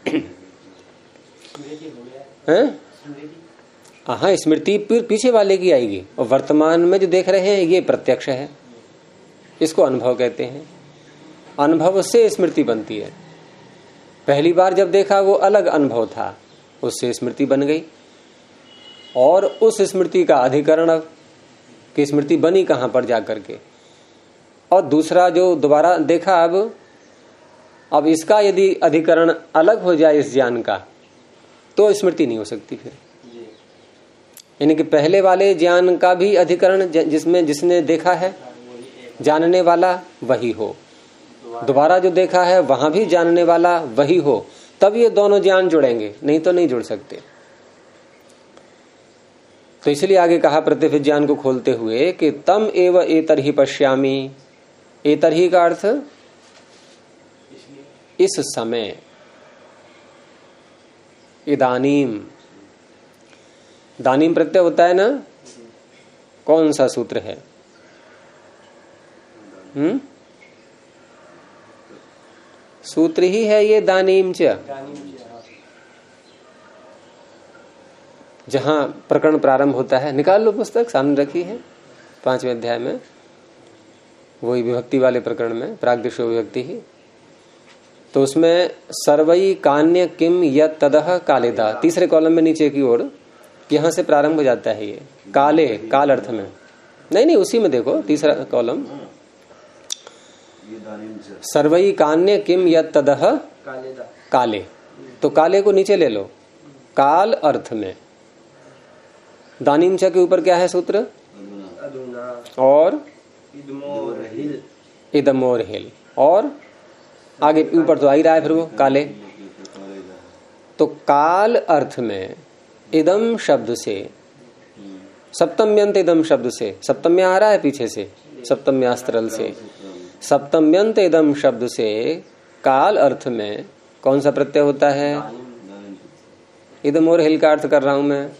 हाँ, स्मृति पीछे वाले की आएगी, और वर्तमान में जो देख रहे हैं ये प्रत्यक्ष है, इसको अनुभव कहते हैं। अनुभव से स्मृति बनती है। पहली बार जब देखा वो अलग अनुभव था, उससे स्मृति बन गई, और उस स्मृति का अधिकरण अब कि स्मृति बनी कहां पर जाकर के, और दूसरा जो दोबारा देखा, अब इसका यदि अधिकरण अलग हो जाए इस ज्ञान का, तो स्मृति नहीं हो सकती फिर। यानी कि पहले वाले ज्ञान का भी अधिकरण जिसमें जिसने देखा है, जानने वाला वही हो, दोबारा जो देखा है वहां भी जानने वाला वही हो, तब ये दोनों ज्ञान जुड़ेंगे, नहीं तो नहीं जुड़ सकते। तो इसलिए आगे कहा प्रत्यभिज्ञान को खोलते हुए कि तम एव एतर्हि पश्यामि। एतर्हि का अर्थ इस समय, इदानीम, दानीम प्रत्यय होता है ना, कौन सा सूत्र है? सूत्र ही है ये दानीम च, जहां प्रकरण प्रारंभ होता है। निकाल लो, पुस्तक सामने रखी है 5वें अध्याय में, वही विभक्ति वाले प्रकरण में, प्राग्दिशो विभक्ति ही। तो उसमें सर्वई कान्य किम यत तदह कालेदा, तीसरे कॉलम में नीचे की ओर, यहां से प्रारंभ हो जाता है ये काले, काल अर्थ में। नहीं, उसी में देखो, तीसरा कॉलम, सर्वई कान्य किम यत तदह काले, तो काले को नीचे ले लो, काल अर्थ में। दानीम च के ऊपर क्या है सूत्र? और इदमोर हिल, और आगे ऊपर तो आ ही रहा है फिर वो काले। तो काल अर्थ में इदम शब्द से, सप्तम्यंत इदम शब्द से, सप्तम्य आ रहा है पीछे से, सप्तम्यास्त्रल से, सप्तम्यंत इदम शब्द से काल अर्थ में कौन सा प्रत्यय होता है? इदमोर हिल का अर्थ कर रहा हूं मैं।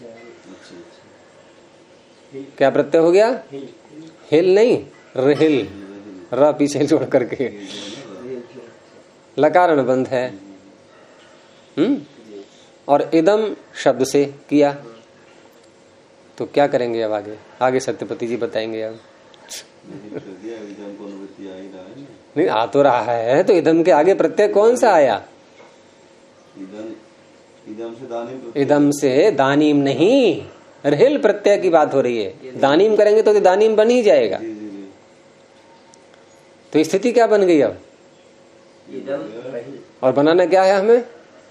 क्या प्रत्यय हो गया? हिल नहीं, रहिल, र पीछे जोड़ करके लकारण बंध है। और इदम शब्द से किया, तो क्या करेंगे अब आगे? आगे सत्यपति जी बताएंगे। अब नहीं आ तो रहा है, तो इदम के आगे प्रत्यय कौन सा आया? इदम से दानीम नहीं, रहिल प्रत्यय की बात हो रही है। दानीम करेंगे तो दानीम बन ही जाएगा। तो स्थिति क्या बन गई अब? और बनाना क्या है हमें?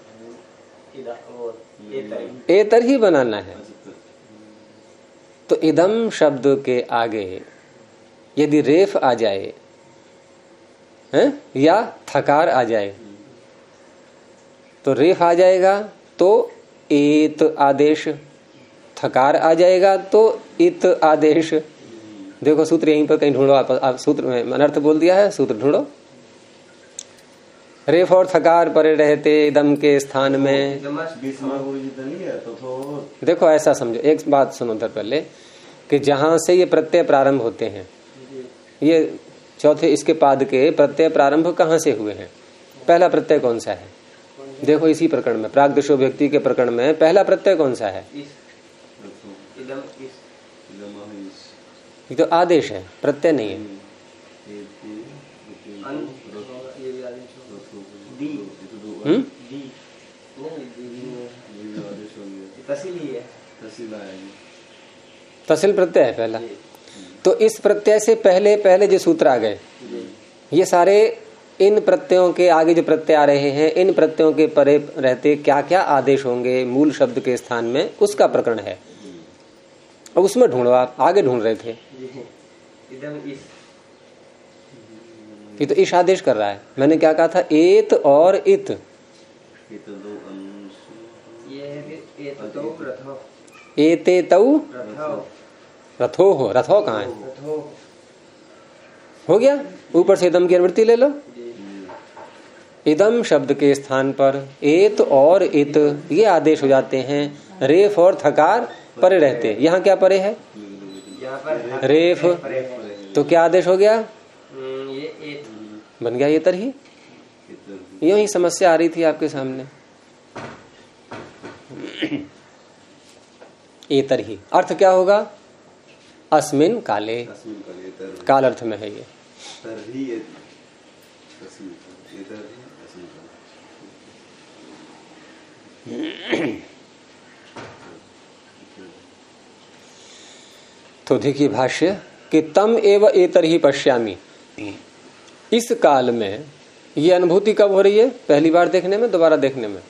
एतर ही बनाना है। तो इदम शब्द के आगे यदि रेफ आ जाए है या थकार आ जाए, तो रेफ आ जाएगा तो एत आदेश, थकार आ जाएगा तो इत आदेश। देखो सूत्र यहीं पर कहीं ढूंढो आप सूत्र में अनर्थ बोल दिया है, सूत्र ढूंढो। रेफ और थकार परे रहते इदम के स्थान में। देखो ऐसा समझो, एक बात सुनो उधर पहले, कि जहां से ये प्रत्यय प्रारंभ होते हैं, ये चौथे इसके पाद के प्रत्यय प्रारंभ कहां से हुए हैं? पहला प्रत्यय कौन सा है? देखो इसी प्रकरण में, प्राग्दिशो व्यक्ति के प्रकरण में पहला प्रत्यय कौन सा है? ये तो आदेश है, प्रत्यय नहीं है। तहसील प्रत्यय है पहला। तो इस प्रत्यय से पहले पहले जो सूत्र आ गए, ये सारे इन प्रत्ययों के आगे जो प्रत्यय आ रहे हैं, इन प्रत्ययों के परे रहते क्या क्या आदेश होंगे मूल शब्द के स्थान में, उसका प्रकरण है। अब उसमें ढूंढो, आप आगे ढूंढ रहे थे। ये तो ईश आदेश कर रहा है। मैंने क्या कहा था? एत और इत। एते तौ रथो हो, रथो कहाँ है? हो गया। ऊपर से इदम की अनुवृत्ति ले लो। इदम शब्द के स्थान पर एत और इत ये आदेश हो जाते हैं। रेफ और थकार परे रहते। यहाँ क्या परे है? रेफ। तो क्या आदेश हो गया? बन गया ये तरही। यूं ही समस्या आ रही थी आपके सामने। ये तरही अर्थ क्या होगा? अस्मिन काले, काल अर्थ में है ये। तो देखिए भाष्य कि तम एव एतरही पश्यामि। इस काल में ये अनुभूति कब हो रही है? पहली बार देखने में, दोबारा देखने में?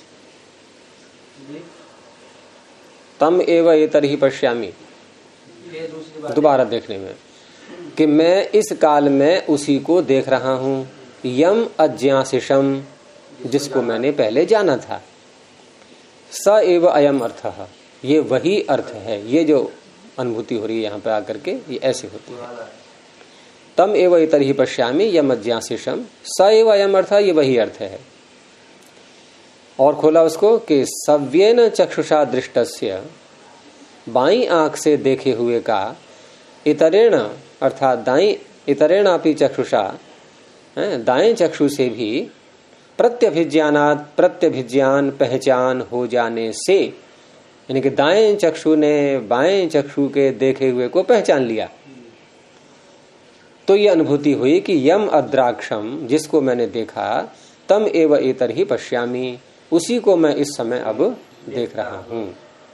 तम एव एतरही पश्यामि, दोबारा देखने में, कि मैं इस काल में उसी को देख रहा हूं। यम अज्ञासिषम, जिसको मैंने पहले जाना था। स एव अयम अर्थः, ये वही अर्थ है। ये जो अनुभूति हो रही है यहाँ पे आकर के, ये ऐसे होती है। तम एव इतरहि पश्यामि यम अज्ञासिषम, स एव अयम अर्थः, ये वही अर्थ है। और खोला उसको कि सव्येन चक्षुषा दृष्टस्य, बाई आंख से देखे हुए का, इतरेण अर्थात दाई इतरेण अपि चक्षुषा, दाएं चक्षु से भी प्रत्यभिज्ञानात् प्रत्यभिज्ञान पहचान हो जाने से, यानी कि दाएं चक्षु ने बाएं चक्षु के देखे हुए को पहचान लिया, तो ये अनुभूति हुई कि यम अद्राक्षम, जिसको मैंने देखा, तम एव एतर ही पश्यामि, उसी को मैं इस समय अब देख रहा हूं।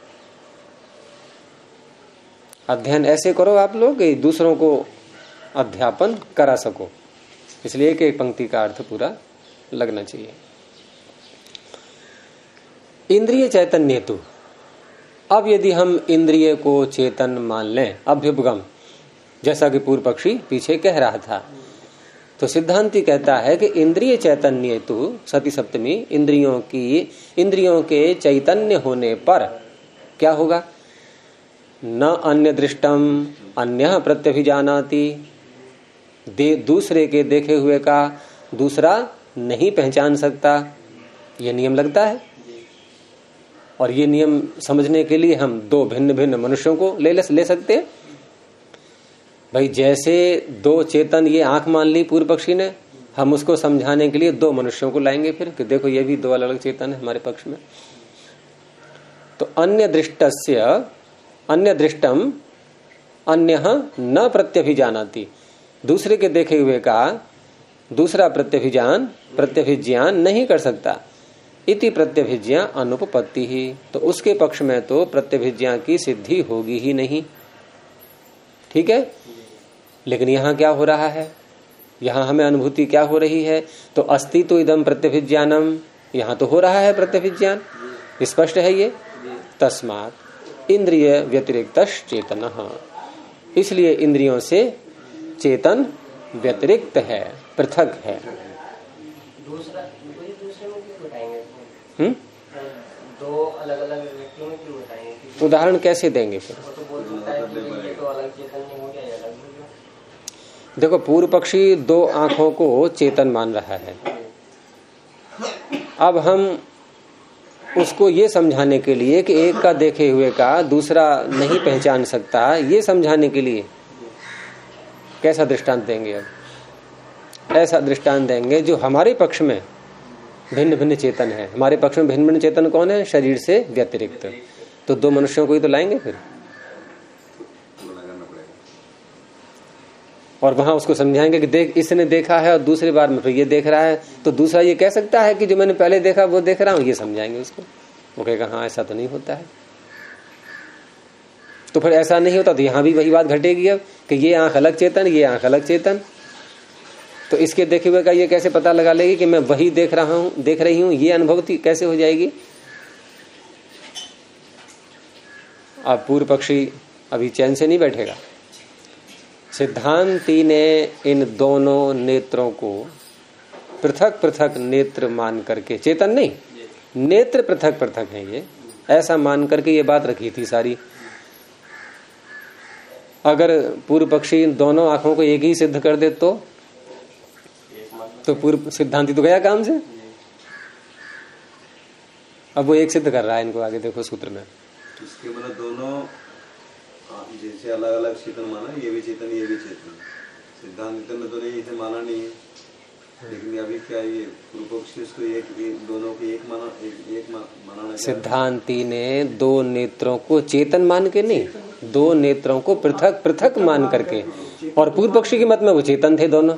अध्ययन ऐसे करो आप लोग कि दूसरों को अध्यापन करा सको, इसलिए कि पंक्ति का अर्थ पूरा लगना चाहिए। इंद्रिय चैतन्य हेतु, अब यदि हम इंद्रिय को चेतन मान लें, अभ्युपगम, जैसा कि पूर्व पक्षी पीछे कह रहा था, तो सिद्धांति कहता है कि इंद्रिय चैतन्य हेतु सती सप्तमी, इंद्रियों के चैतन्य होने पर क्या होगा? न अन्य दृष्टम अन्य प्रत्यभिजानाति, दूसरे के देखे हुए का दूसरा नहीं पहचान सकता, यह नियम लगता है। और ये नियम समझने के लिए हम दो भिन्न भिन्न मनुष्यों को ले सकते हैं। भाई जैसे दो चेतन, ये आंख मान ली पूर्व पक्षी ने, हम उसको समझाने के लिए दो मनुष्यों को लाएंगे फिर कि देखो ये भी दो अलग अलग चेतन है हमारे पक्ष में। तो अन्य दृष्टम अन्य न प्रत्यभिजानाति, दूसरे के देखे हुए का दूसरा प्रत्यभिज्ञान नहीं कर सकता। इति प्रत्यभिज्ञा अनुपपत्ति ही, तो उसके पक्ष में तो प्रत्यभिज्ञा की सिद्धि होगी ही नहीं। ठीक है, लेकिन यहां क्या हो रहा है? यहां हमें अनुभूति क्या हो रही है? तो अस्ति तो इदम प्रत्यभिज्ञानम, यहां तो हो रहा है प्रत्यभिज्ञान, स्पष्ट है ये। तस्मात् इंद्रिय व्यतिरिक्त चेतन, इसलिए इंद्रियों से चेतन व्यतिरिक्त है, पृथक है। दूसरे में क्यों बताएंगे? दो अलग अलग व्यक्तियों में क्यों बताएंगे? उदाहरण कैसे देंगे फिर? तो बोल सकता है कि ये तो अलग चेतन नहीं हो गया, अलग हो गया। देखो पूर्व पक्षी दो आंखों को चेतन मान रहा है। अब हम उसको ये समझाने के लिए कि एक का देखे हुए का दूसरा नहीं पहचान सकता, ये समझाने के लिए कैसा दृष्टांत देंगे? अब ऐसा दृष्टांत देंगे जो हमारे पक्ष में भिन्न भिन्न चेतन है। हमारे पक्ष में भिन्न भिन्न चेतन कौन है? शरीर से व्यतिरिक्त। तो दो मनुष्यों को ही तो लाएंगे फिर, और वहां उसको समझाएंगे कि देख इसने देखा है और दूसरी बार में फिर ये देख रहा है, तो दूसरा ये कह सकता है कि जो मैंने पहले देखा वो देख रहा हूं, ये समझाएंगे उसको। वो कहेगा हाँ ऐसा तो नहीं होता है। तो फिर ऐसा नहीं होता तो यहां भी वही बात घटेगी अब कि ये आंख अलग चेतन, ये आंख अलग चेतन। तो इसके देखे हुए का ये कैसे पता लगा लेगी कि मैं वही देख रही हूं, ये अनुभूति कैसे हो जाएगी? अब पूर्व पक्षी अभी चैन से नहीं बैठेगा। सिद्धांती ने इन दोनों नेत्रों को पृथक पृथक नेत्र मान करके, चेतन नहीं, नेत्र पृथक पृथक है ये, ऐसा मान करके ये बात रखी थी सारी। अगर पूर्व पक्षी दोनों आंखों को एक ही सिद्ध कर दे तो पूर्व सिद्धांति तो गया काम से। अब वो एक सिद्ध कर रहा है इनको, आगे देखो सूत्र में। इसके मतलब दोनों जैसे अलग अलग चेतन माना, ये भी चेतन ये भी चेतन, सिद्धांत ने तो नहीं इसे माना नहीं है। लेकिन अभी क्या ये पूर्व पक्षी इसको एक दोनों को एक माना सिद्धांति ने दो नेत्रों को चेतन मान के नहीं, दो नेत्रों को पृथक पृथक मान करके, और पूर्व पक्षी के मत में वो चेतन थे दोनों।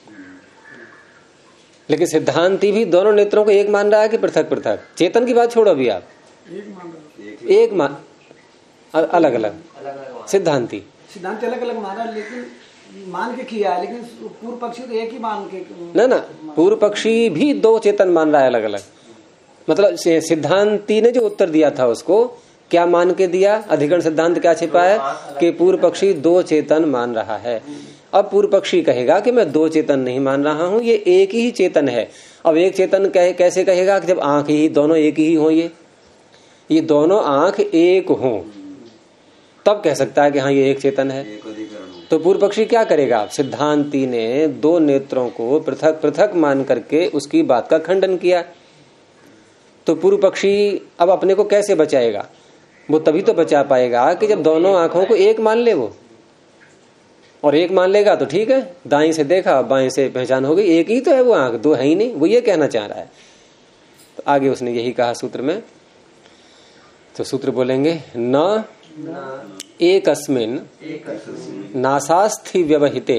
लेकिन सिद्धांति भी दोनों नेत्रों को एक मान रहा है कि पृथक पृथक? चेतन की बात छोड़ो अभी आप, एक मान अलग अलग सिद्धांति अलग अलग माना, लेकिन मान के किया है। लेकिन पूर्व पक्षी तो एक ही मान के ना पूर्व पक्षी भी दो चेतन मान रहा है अलग अलग। मतलब सिद्धांति ने जो उत्तर दिया था उसको क्या मान के दिया? अधिकरण सिद्धांत क्या छिपा है कि पूर्व पक्षी दो चेतन मान रहा है। अब पूर्व पक्षी कहेगा कि मैं दो चेतन नहीं मान रहा हूं, ये एक ही चेतन है। अब एक चेतन कैसे कहेगा कि जब आंख ही दोनों एक ही हो, ये दोनों आंख एक हो तब कह सकता है कि हाँ ये एक चेतन है। तो पूर्व पक्षी क्या करेगा? सिद्धांति ने दो नेत्रों को पृथक पृथक मान करके उसकी बात का खंडन किया। तो पूर्व पक्षी अब अपने को कैसे बचाएगा? वो तभी तो बचा पाएगा कि जब दोनों आंखों को एक मान ले वो, और एक मान लेगा तो ठीक है, दाएं से देखा बाएं से पहचान हो गई, एक ही तो है वो आंख, दो है ही नहीं, वो ये कहना चाह रहा है। तो आगे उसने यही कहा सूत्र में, तो सूत्र बोलेंगे न एकस्मिन् नासास्थि व्यवहिते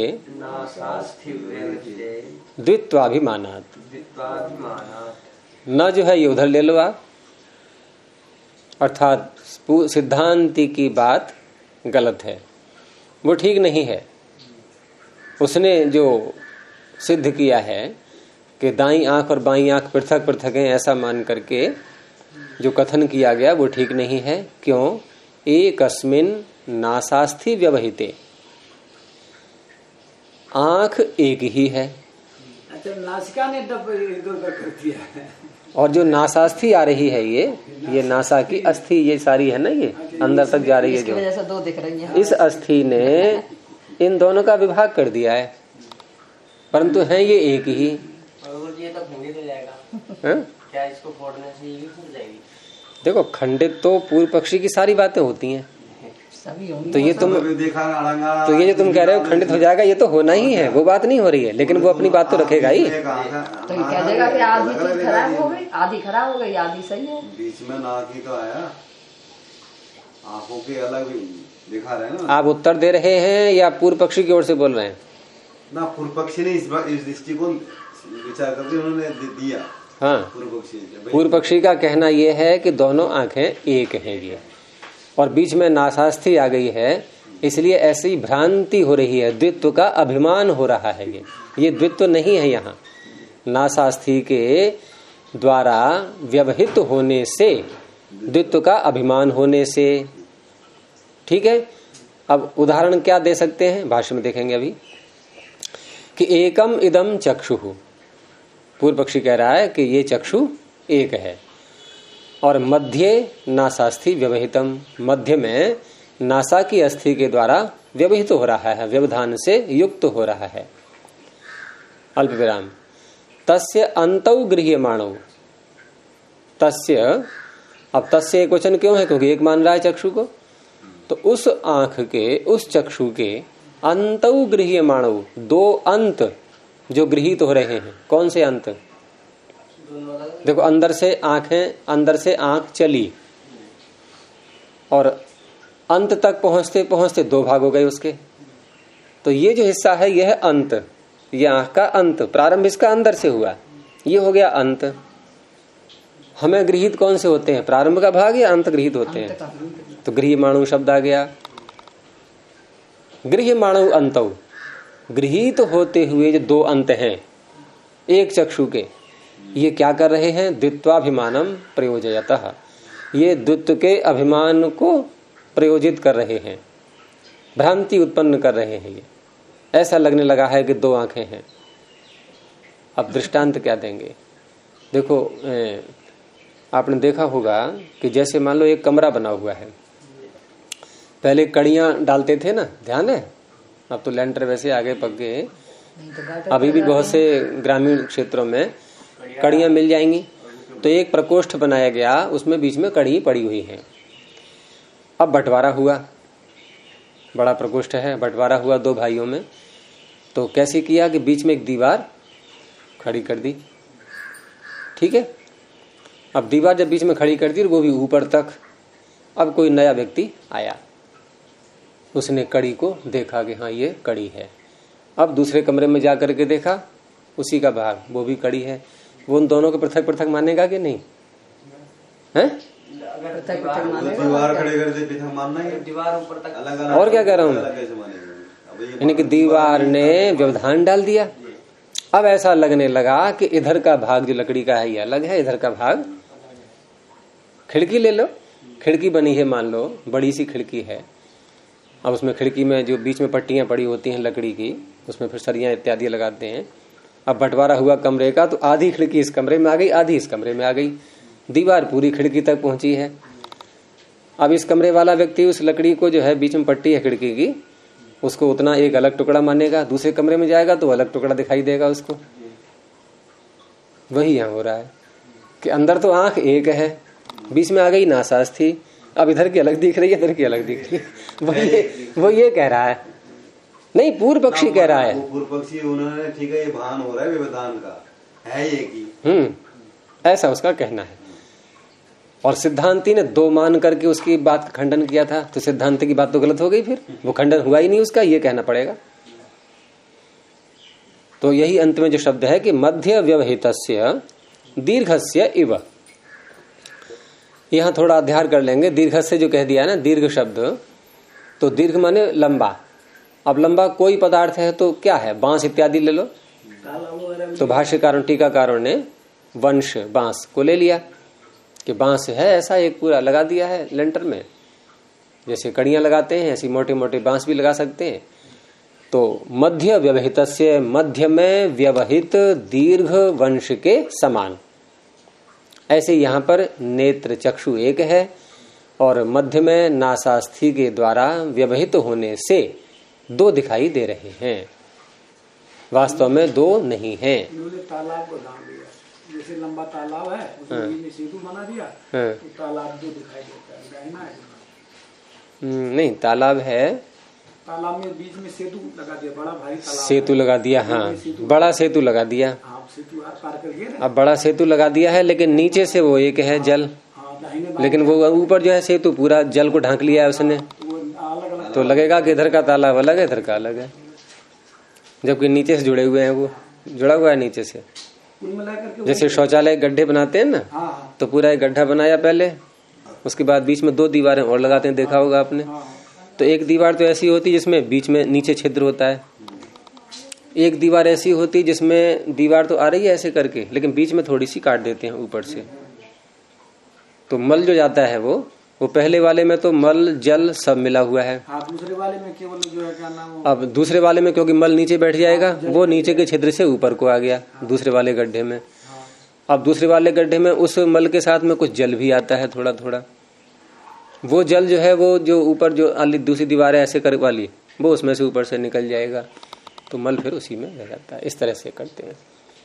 द्वित्वाभिमानात्। न जो है ये उधर ले लो आप, अर्थात सिद्धांति की बात गलत है, वो ठीक नहीं है। उसने जो सिद्ध किया है कि दाईं आंख और बाईं आंख पृथक पृथक हैं, ऐसा मान करके जो कथन किया गया वो ठीक नहीं है। क्यों? एकस्मिन् नासास्थि व्यवहिते, आंख एक ही है। अच्छा, नासिका ने इधर कर दिया है। और जो नासास्थि आ रही है ये नासा की अस्थि, ये सारी है ना, ये अंदर तक जा रही है, जो वजह से दो दिख रही है। इस अस्थि ने इन दोनों का विभाग कर दिया है, परंतु है ये एक ही। और ये तो खंडित हो जाएगा। क्या इसको फोड़ने से ये भी फूट जाएगी? देखो, खंडित तो पूर्व पक्षी की सारी बातें होती हैं, तो ये तुम तो ये जो तुम कह रहे हो खंडित हो जाएगा, ये तो होना ही है, वो बात नहीं हो रही है, लेकिन वो अपनी बात तो रखेगा ही। तो ये कह देगा कि आधी चीज खराब हो गई, आधी खराब हो गई, आधी सही है। बीच में नाक ही तो आया, आंखों के अलग दिखा रहे हैं ना। आप उत्तर दे रहे हैं या पूर्व पक्षी की ओर से बोल रहे हैं? ना, पूर्व पक्षी ने इस दृष्टिकोण विचार करके उन्होंने दिया। हाँ, पूर्व पक्षी का कहना यह है कि दोनों आंखें एक हैं ये, और बीच में नासास्थि आ गई है, इसलिए ऐसी भ्रांति हो रही है, द्वित्व का अभिमान हो रहा है। ये द्वित्व नहीं है। यहाँ नासास्थि के द्वारा व्यवहित होने से, द्वित्व का अभिमान होने से, ठीक है। अब उदाहरण क्या दे सकते हैं, भाष्य में देखेंगे अभी, कि एकम इदम चक्षुः, पूर्व पक्षी कह रहा है कि ये चक्षु एक है, और मध्य नासास्थि व्यवहितम, मध्य में नासा की अस्थि के द्वारा व्यवहित हो रहा है, व्यवधान से युक्त हो रहा है। अल्प विराम, तस्य अंतौ गृह्यमाणौ, तस्य, अब तस्य एक वचन क्यों है? क्योंकि एक मान रहा है चक्षु को, तो उस आंख के, उस चक्षु के अंतौ गृह्यमाणौ, दो अंत जो गृहीत हो रहे हैं। कौन से अंत? देखो, अंदर से आंखें, अंदर से आंख चली और अंत तक पहुंचते पहुंचते दो भाग हो गए उसके, तो ये जो हिस्सा है यह है अंत, ये आंख का अंत। प्रारंभ इसका अंदर से हुआ, ये हो गया अंत। हमें गृहीत कौन से होते हैं? प्रारंभ का भाग या अंत गृहीत होते हैं? तो गृह्यमाणु शब्द आ गया। गृह्यमाणु अंतौ, गृहीत होते हुए जो दो अंत हैं एक चक्षु के, ये क्या कर रहे हैं? द्वित्वाभिमानम प्रयोजयतः, ये द्वित्व के अभिमान को प्रयोजित कर रहे हैं, भ्रांति उत्पन्न कर रहे हैं। ये ऐसा लगने लगा है कि दो आंखें हैं। अब दृष्टांत क्या देंगे? देखो, आपने देखा होगा कि जैसे मान लो एक कमरा बना हुआ है, पहले कड़ियां डालते थे ना, ध्यान है? अब तो लेंटर वैसे आगे पक गए, अभी भी बहुत से ग्रामीण क्षेत्रों में कड़ियां मिल जाएंगी। तो एक प्रकोष्ठ बनाया गया, उसमें बीच में कड़ी पड़ी हुई है। अब बंटवारा हुआ, बड़ा प्रकोष्ठ है, बंटवारा हुआ दो भाइयों में, तो कैसे किया कि बीच में एक दीवार खड़ी कर दी, ठीक है। अब दीवार जब बीच में खड़ी कर दी, वो भी ऊपर तक, अब कोई नया व्यक्ति आया, उसने कड़ी को देखा कि हाँ ये कड़ी है। अब दूसरे कमरे में जाकर के देखा, उसी का भाग, वो भी कड़ी है। वो उन दोनों को पृथक पृथक मानेगा कि नहीं है? दीवार खड़े कर दे, पृथक मानना है, दीवार ऊपर तक अलग अलग। और क्या कह रहा हूँ, यानी कि दीवार ने व्यवधान डाल दिया। अब ऐसा लगने लगा कि इधर का भाग जो लकड़ी का है ये अलग है, इधर का भाग, खिड़की ले लो, खिड़की बनी है, मान लो बड़ी सी खिड़की है। अब उसमें खिड़की में जो बीच में पट्टियां पड़ी होती हैं लकड़ी की, उसमें फिर सरियां इत्यादि लगाते हैं। अब बंटवारा हुआ कमरे का, तो आधी खिड़की इस कमरे में आ गई, आधी इस कमरे में आ गई, दीवार पूरी खिड़की तक पहुंची है। अब इस कमरे वाला व्यक्ति उस लकड़ी को जो है बीच में पट्टी है खिड़की की, उसको उतना एक अलग टुकड़ा मानेगा, दूसरे कमरे में जाएगा तो अलग टुकड़ा दिखाई देगा उसको। वही यहाँ हो रहा है कि अंदर तो आंख एक है, बीच में आ गई नासास्थी, अब इधर की अलग दिख रही है, इधर की अलग दिख रही है। वो ये कह रहा है, नहीं पूर्व पक्षी कह रहा है। पूर्व पक्षी उन्होंने ठीक है ये भान हो रहा है व्यवधान का है ये की, ऐसा उसका कहना है। और सिद्धांती ने दो मान करके उसकी बात का खंडन किया था, तो सिद्धांति की बात तो गलत हो गई, फिर वो खंडन हुआ ही नहीं उसका, ये कहना पड़ेगा। तो यही अंत में जो शब्द है कि मध्य व्यवहितस्य दीर्घस्य इव, यहां थोड़ा अध्ययन कर लेंगे। दीर्घस्य जो कह दिया है ना, दीर्घ शब्द, तो दीर्घ माने लंबा। अब लंबा कोई पदार्थ है तो क्या है, बांस इत्यादि ले लो। तो भाष्यकार टीकाकारों ने वंश बांस को ले लिया कि बांस है ऐसा एक पूरा लगा दिया है लेंटर में, जैसे कड़ियां लगाते हैं ऐसी मोटे मोटे बांस भी लगा सकते हैं। तो मध्य व्यवहितस्य, मध्य में व्यवहित दीर्घ वंश के समान। ऐसे यहां पर नेत्र चक्षु एक है और मध्य में नासास्थी के द्वारा व्यवहित होने से दो दिखाई दे रहे हैं, वास्तव में दो नहीं है। तालाब को दान दिया, जैसे लंबा तालाब है उसमें बीच में सेतु बना दिया, तो तालाब दो दिखाई देता है, नहीं तालाब है, तालाब में बीच में सेतु लगा दिया, बड़ा भारी तालाब सेतु लगा दिया, हाँ बड़ा सेतु लगा दिया। सेतु पार कर गए, अब बड़ा सेतु लगा दिया है, लेकिन नीचे से वो एक है जल, लेकिन वो ऊपर जो है सेतु पूरा जल को ढांक लिया है उसने, तो लगेगा कि इधर का तालाब अलग है इधर का अलग है, जबकि नीचे से जुड़े हुए हैं, वो जुड़ा हुआ है नीचे से। जैसे शौचालय गड्ढे बनाते हैं ना, तो पूरा एक गड्ढा बनाया पहले, उसके बाद बीच में दो दीवारें और लगाते हैं, देखा होगा आपने। तो एक दीवार तो ऐसी होती जिसमें बीच में नीचे छिद्र होता है, एक दीवार ऐसी होती जिसमें दीवार तो आ रही है ऐसे करके, लेकिन बीच में थोड़ी सी काट देते हैं ऊपर से। तो मल जो जाता है वो पहले वाले में तो मल जल सब मिला हुआ है, दूसरे वाले में केवल जो है क्या नाम, अब दूसरे वाले में क्योंकि मल नीचे बैठ जाएगा, वो नीचे के छिद्र से ऊपर को आ गया दूसरे वाले गड्ढे में। अब दूसरे वाले गड्ढे में उस मल के साथ में कुछ जल भी आता है थोड़ा थोड़ा, वो जल जो है वो जो ऊपर जो दूसरी दीवार है ऐसे कर वाली, वो उसमें से ऊपर से निकल जाएगा, तो मल फिर उसी में रह जाता है। इस तरह से करते हैं।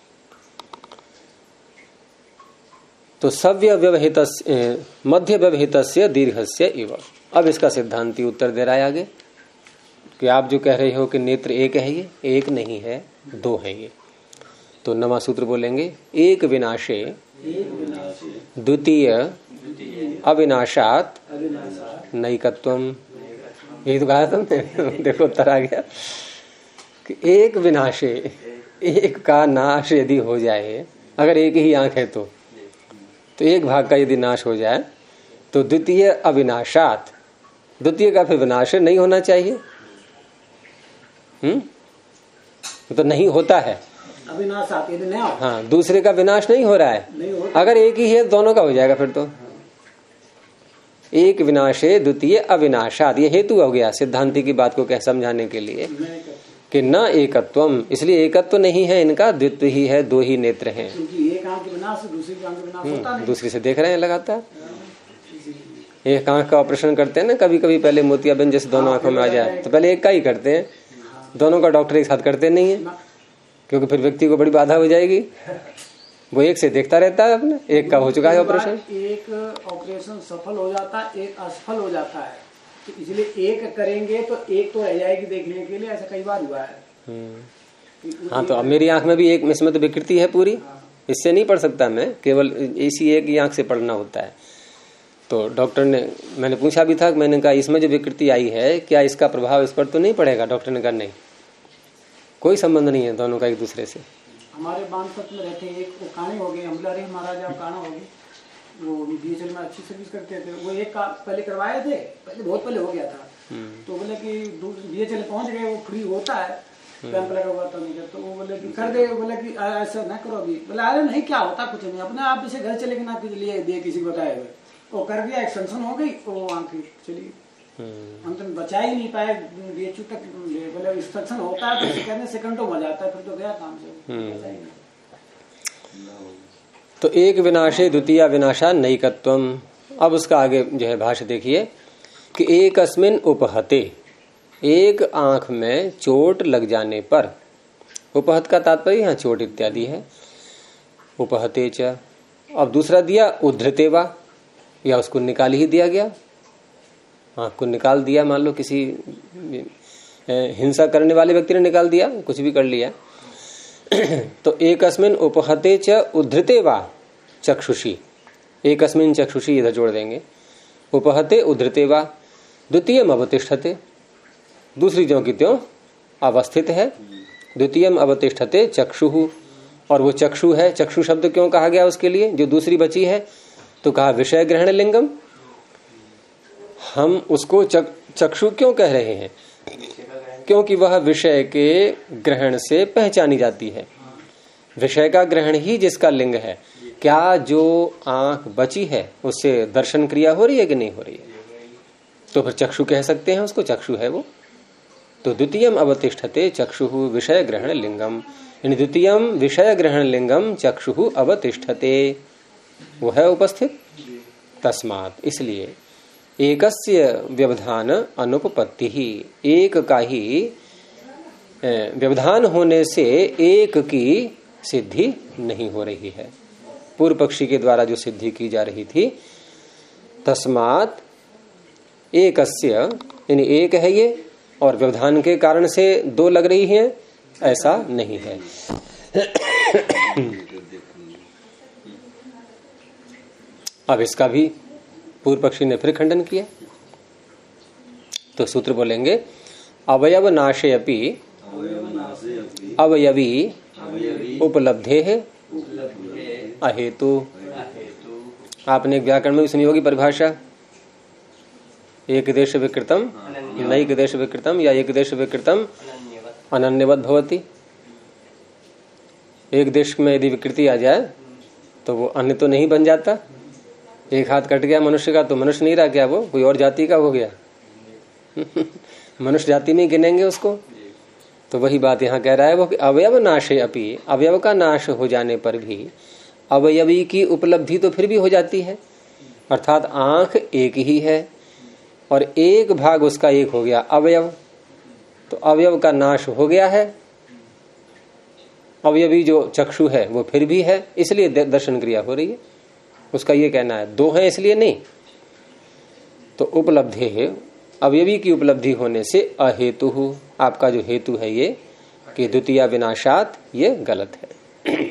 तो सव्य व्यवहित मध्य व्यवहितस्य दीर्घस्य इव। अब इसका सिद्धांती उत्तर दे रहा है आगे कि आप जो कह रहे हो कि नेत्र एक है, ये एक नहीं है, दो है ये। तो नवा सूत्र बोलेंगे, एक विनाशे द्वितीय अविनाशात नैकत्वम। यही तो कहा तुमने, देखो उत्तर आ गया कि एक विनाशे, एक का नाश यदि हो जाए, अगर एक ही आंख है तो एक भाग का यदि नाश हो जाए, तो द्वितीय अविनाशात, द्वितीय का फिर विनाश नहीं होना चाहिए। तो नहीं होता है अविनाशात, हाँ दूसरे का विनाश नहीं हो रहा है, अगर एक ही है दोनों का हो जाएगा फिर तो। एक विनाशे द्वितीय अविनाशात, ये हेतु हो गया सिद्धांति की बात को क्या समझाने के लिए कि न एकत्वम, इसलिए एकत्व नहीं है इनका, द्वित्व ही है, दो ही नेत्र हैं। एक आंख विनाश दूसरी आंख विनाश होता नहीं, दूसरी से देख रहे हैं लगातार। एक आंख का ऑपरेशन करते हैं ना कभी कभी, पहले मोतियाबिंद जैसे दोनों आंखों में आ जाए तो पहले एक का ही करते हैं, दोनों का डॉक्टर एक साथ करते नहीं है, क्योंकि फिर व्यक्ति को बड़ी बाधा हो जाएगी। वो एक से देखता रहता है अपने, एक का हो चुका है ऑपरेशन, एक ऑपरेशन सफल हो जाता है, एक असफल हो जाता है, तो इसलिए एक करेंगे तो एक तो रह जाएगी देखने के लिए, ऐसा कई बार हुआ है। हाँ तो अब मेरी आंख में भी एक, इसमें तो विकृति है पूरी, इससे नहीं पढ़ सकता मैं, केवल इसी एक ही आंख से पढ़ना होता है। तो डॉक्टर ने, मैंने पूछा भी था, मैंने कहा इसमें जो विकृति आई है क्या इसका प्रभाव इस पर तो नहीं पड़ेगा? डॉक्टर ने कहा नहीं, कोई संबंध नहीं है दोनों का एक दूसरे से। हमारे बांधपत में रहते हैं, एक वो काणे हो गए, हमला रहे महाराजा काणा हो गए, वो बीएचएल में अच्छी सर्विस करते थे, वो एक का पहले करवाए थे, पहले बहुत पहले हो गया था, तो बोले कि बीएचएल पहुंच गए, वो फ्री होता है कैंप लगा हुआ था नहीं, तो वो बोले कि कर दे, बोले कि ऐसा ना करो अभी, बोले अरे नहीं क्या होता कुछ नहीं, अपने आप इसे घर चले ना लिए दिए किसी को बताए हुए, वो कर दिया, एक्सटेंशन हो गई, वो आंखें चली, हम तो बचा ही नहीं पाए, बीएचयू तक बोले इंस्ट्रक्शन होता है तो कहने सेकंडों में जाता है, फिर तो गया काम से। तो एक विनाशे द्वितीय विनाशा नैकत्वम। अब उसका आगे जो है भाष्य देखिए कि एक अस्मिन उपहते, एक आंख में चोट लग जाने पर, उपहत का तात्पर्य यहाँ चोट इत्यादि है, उपहते च अब दूसरा दिया उद्धृतेवा, या उसको निकाल ही दिया गया, आंख को निकाल दिया, मान लो किसी हिंसा करने वाले व्यक्ति ने निकाल दिया, कुछ भी कर लिया। तो एकस्मिन उपहते च उद्धृते वा चक्षुषी, एकस्मिन चक्षुषी इधर जोड़ देंगे, उपहते उद्धृते वा द्वितीयम अवतिष्ठते, दूसरी ज्यों की त्यों अवस्थित है। द्वितीयम अवतिष्ठते चक्षुः, और वो चक्षु है। चक्षु शब्द क्यों कहा गया उसके लिए, जो दूसरी बची है? तो कहा विषय ग्रहण लिंगम। हम उसको चक्षु क्यों कह रहे हैं? क्योंकि वह विषय के ग्रहण से पहचानी जाती है। विषय का ग्रहण ही जिसका लिंग है। क्या जो आंख बची है उससे दर्शन क्रिया हो रही है कि नहीं हो रही है? तो फिर चक्षु कह सकते हैं उसको, चक्षु है वो। तो द्वितीयम अवतिष्ठते चक्षु विषय ग्रहण लिंगम, यानी द्वितीयम विषय ग्रहण लिंगम चक्षु अवतिष्ठते, वो है उपस्थित। तस्मात्, इसलिए एकस्य व्यवधान अनुपपत्ति ही, एक का ही व्यवधान होने से एक की सिद्धि नहीं हो रही है। पूर्व पक्षी के द्वारा जो सिद्धि की जा रही थी, तस्मात् एकस्य, यानी एक है ये, और व्यवधान के कारण से दो लग रही हैं, ऐसा नहीं है। अब इसका भी पूर्व पक्षी ने फिर खंडन किया। तो सूत्र बोलेंगे अवयव नाशेऽपि अवयवी उपलब्धे है अहेतु। आपने एक व्याकरण में भी सुनी होगी परिभाषा, एक देश विकृतम नैक देश विकृतम, या एक देश विकृतम अनन्यवत भवति। एक देश में यदि विकृति आ जाए तो वो अन्य तो नहीं बन जाता। एक हाथ कट गया मनुष्य का तो मनुष्य नहीं रहा क्या, वो कोई और जाति का हो गया। मनुष्य जाति में गिनेंगे उसको। तो वही बात यहाँ कह रहा है वो कि अवयव नाशे अपि, अवयव का नाश हो जाने पर भी अवयवी की उपलब्धि तो फिर भी हो जाती है। अर्थात आंख एक ही है और एक भाग उसका एक हो गया अवयव, तो अवयव का नाश हो गया है। अवयवी जो चक्षु है वो फिर भी है, इसलिए दर्शन क्रिया हो रही है। उसका ये कहना है, दो है इसलिए नहीं। तो उपलब्धि है, अवयवी की उपलब्धि होने से अहेतु, आपका जो हेतु है ये कि द्वितीय विनाशात, ये गलत है।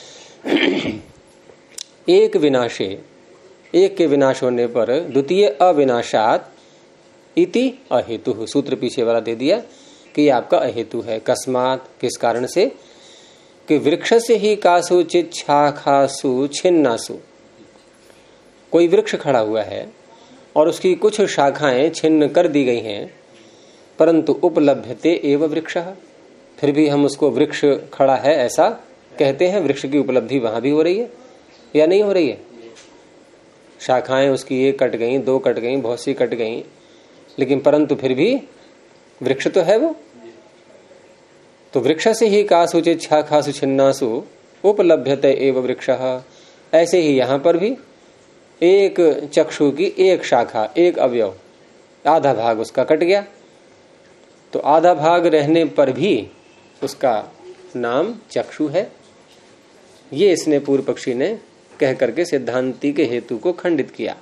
एक विनाशे, एक के विनाश होने पर द्वितीय अविनाशात इति अहेतु, सूत्र पीछे वाला दे दिया कि आपका अहेतु है। कस्मात, किस कारण से? कि वृक्ष से ही कासुचित शाखासु छिन्नासु, कोई वृक्ष खड़ा हुआ है और उसकी कुछ शाखाएं छिन्न कर दी गई हैं, परंतु उपलभ्यते एव वृक्षः, फिर भी हम उसको वृक्ष खड़ा है ऐसा कहते हैं। वृक्ष की उपलब्धि वहां भी हो रही है या नहीं हो रही है? शाखाएं उसकी एक कट गई, दो कट गई, बहुत सी कट गई, लेकिन परंतु फिर भी वृक्ष तो है वो। तो वृक्ष से ही कासुचित शाखासु छिन्नासु उपलभ्यते एव वृक्षः। ऐसे ही यहां पर भी एक चक्षु की एक शाखा, एक अवयव, आधा भाग उसका कट गया, तो आधा भाग रहने पर भी उसका नाम चक्षु है। ये इसने पूर्व पक्षी ने कह करके सिद्धांति के हेतु को खंडित किया।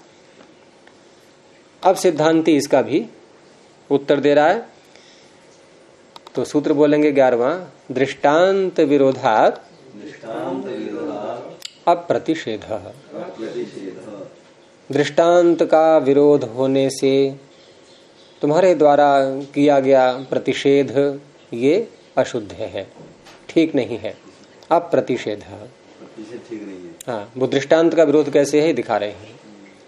अब सिद्धांति इसका भी उत्तर दे रहा है। तो सूत्र बोलेंगे 11वां, दृष्टांत विरोधात अप्रतिषेधः। दृष्टांत का विरोध होने से तुम्हारे द्वारा किया गया प्रतिषेध ये अशुद्ध है, ठीक नहीं है। अप्रतिषेध, ठीक नहीं है। हाँ, वो दृष्टांत का विरोध कैसे है दिखा रहे हैं।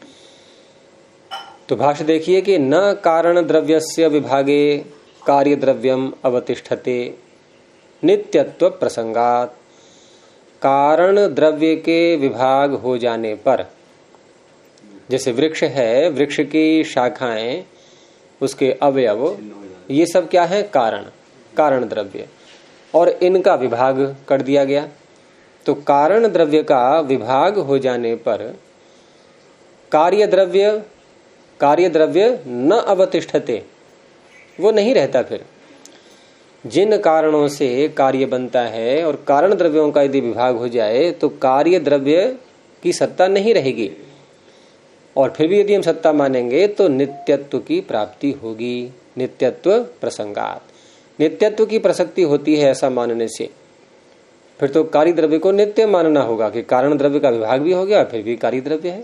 तो भाष्य देखिए कि न कारण द्रव्यस्य विभागे कार्य द्रव्यम अवतिष्ठते नित्यत्व प्रसंगात। कारण द्रव्य के विभाग हो जाने पर, जैसे वृक्ष है, वृक्ष की शाखाएं, उसके अवयव, ये सब क्या है? कारण, कारण द्रव्य, और इनका विभाग कर दिया गया। तो कारण द्रव्य का विभाग हो जाने पर कार्य द्रव्य न अवतिष्ठते, वो नहीं रहता। फिर जिन कारणों से कार्य बनता है और कारण द्रव्यों का यदि विभाग हो जाए तो कार्य द्रव्य की सत्ता नहीं रहेगी। और फिर भी यदि हम सत्ता मानेंगे तो नित्यत्व की प्राप्ति होगी। नित्यत्व प्रसंगात, नित्यत्व की प्रसक्ति होती है ऐसा मानने से। फिर तो कार्य द्रव्य को नित्य मानना होगा कि कारण द्रव्य का विभाग भी हो गया फिर भी कार्य द्रव्य है,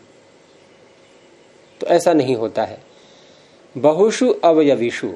तो ऐसा नहीं होता है। बहुषु अवयवीषु,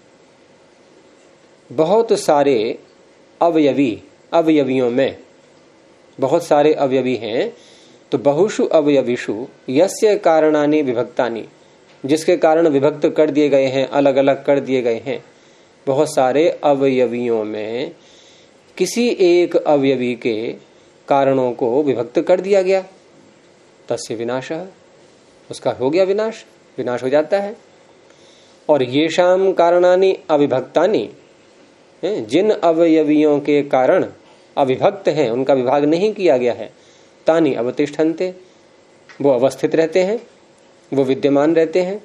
बहुत सारे अवयवियों में बहुत सारे अवयवी हैं, तो बहुषु अवयवीषु यस्य कारणानि विभक्तानि, जिसके कारण विभक्त कर दिए गए हैं, अलग अलग कर दिए गए हैं, बहुत सारे अवयवियों में किसी एक अवयवी के कारणों को विभक्त कर दिया गया, तस्य विनाशः, उसका हो गया विनाश, विनाश हो जाता है। और येषाम कारणानि अविभक्तानि, जिन अवयवियों के कारण अविभक्त हैं, उनका विभाग नहीं किया गया है, तानि अवतिष्ठन्ते, वो अवस्थित रहते हैं, वो विद्यमान रहते हैं।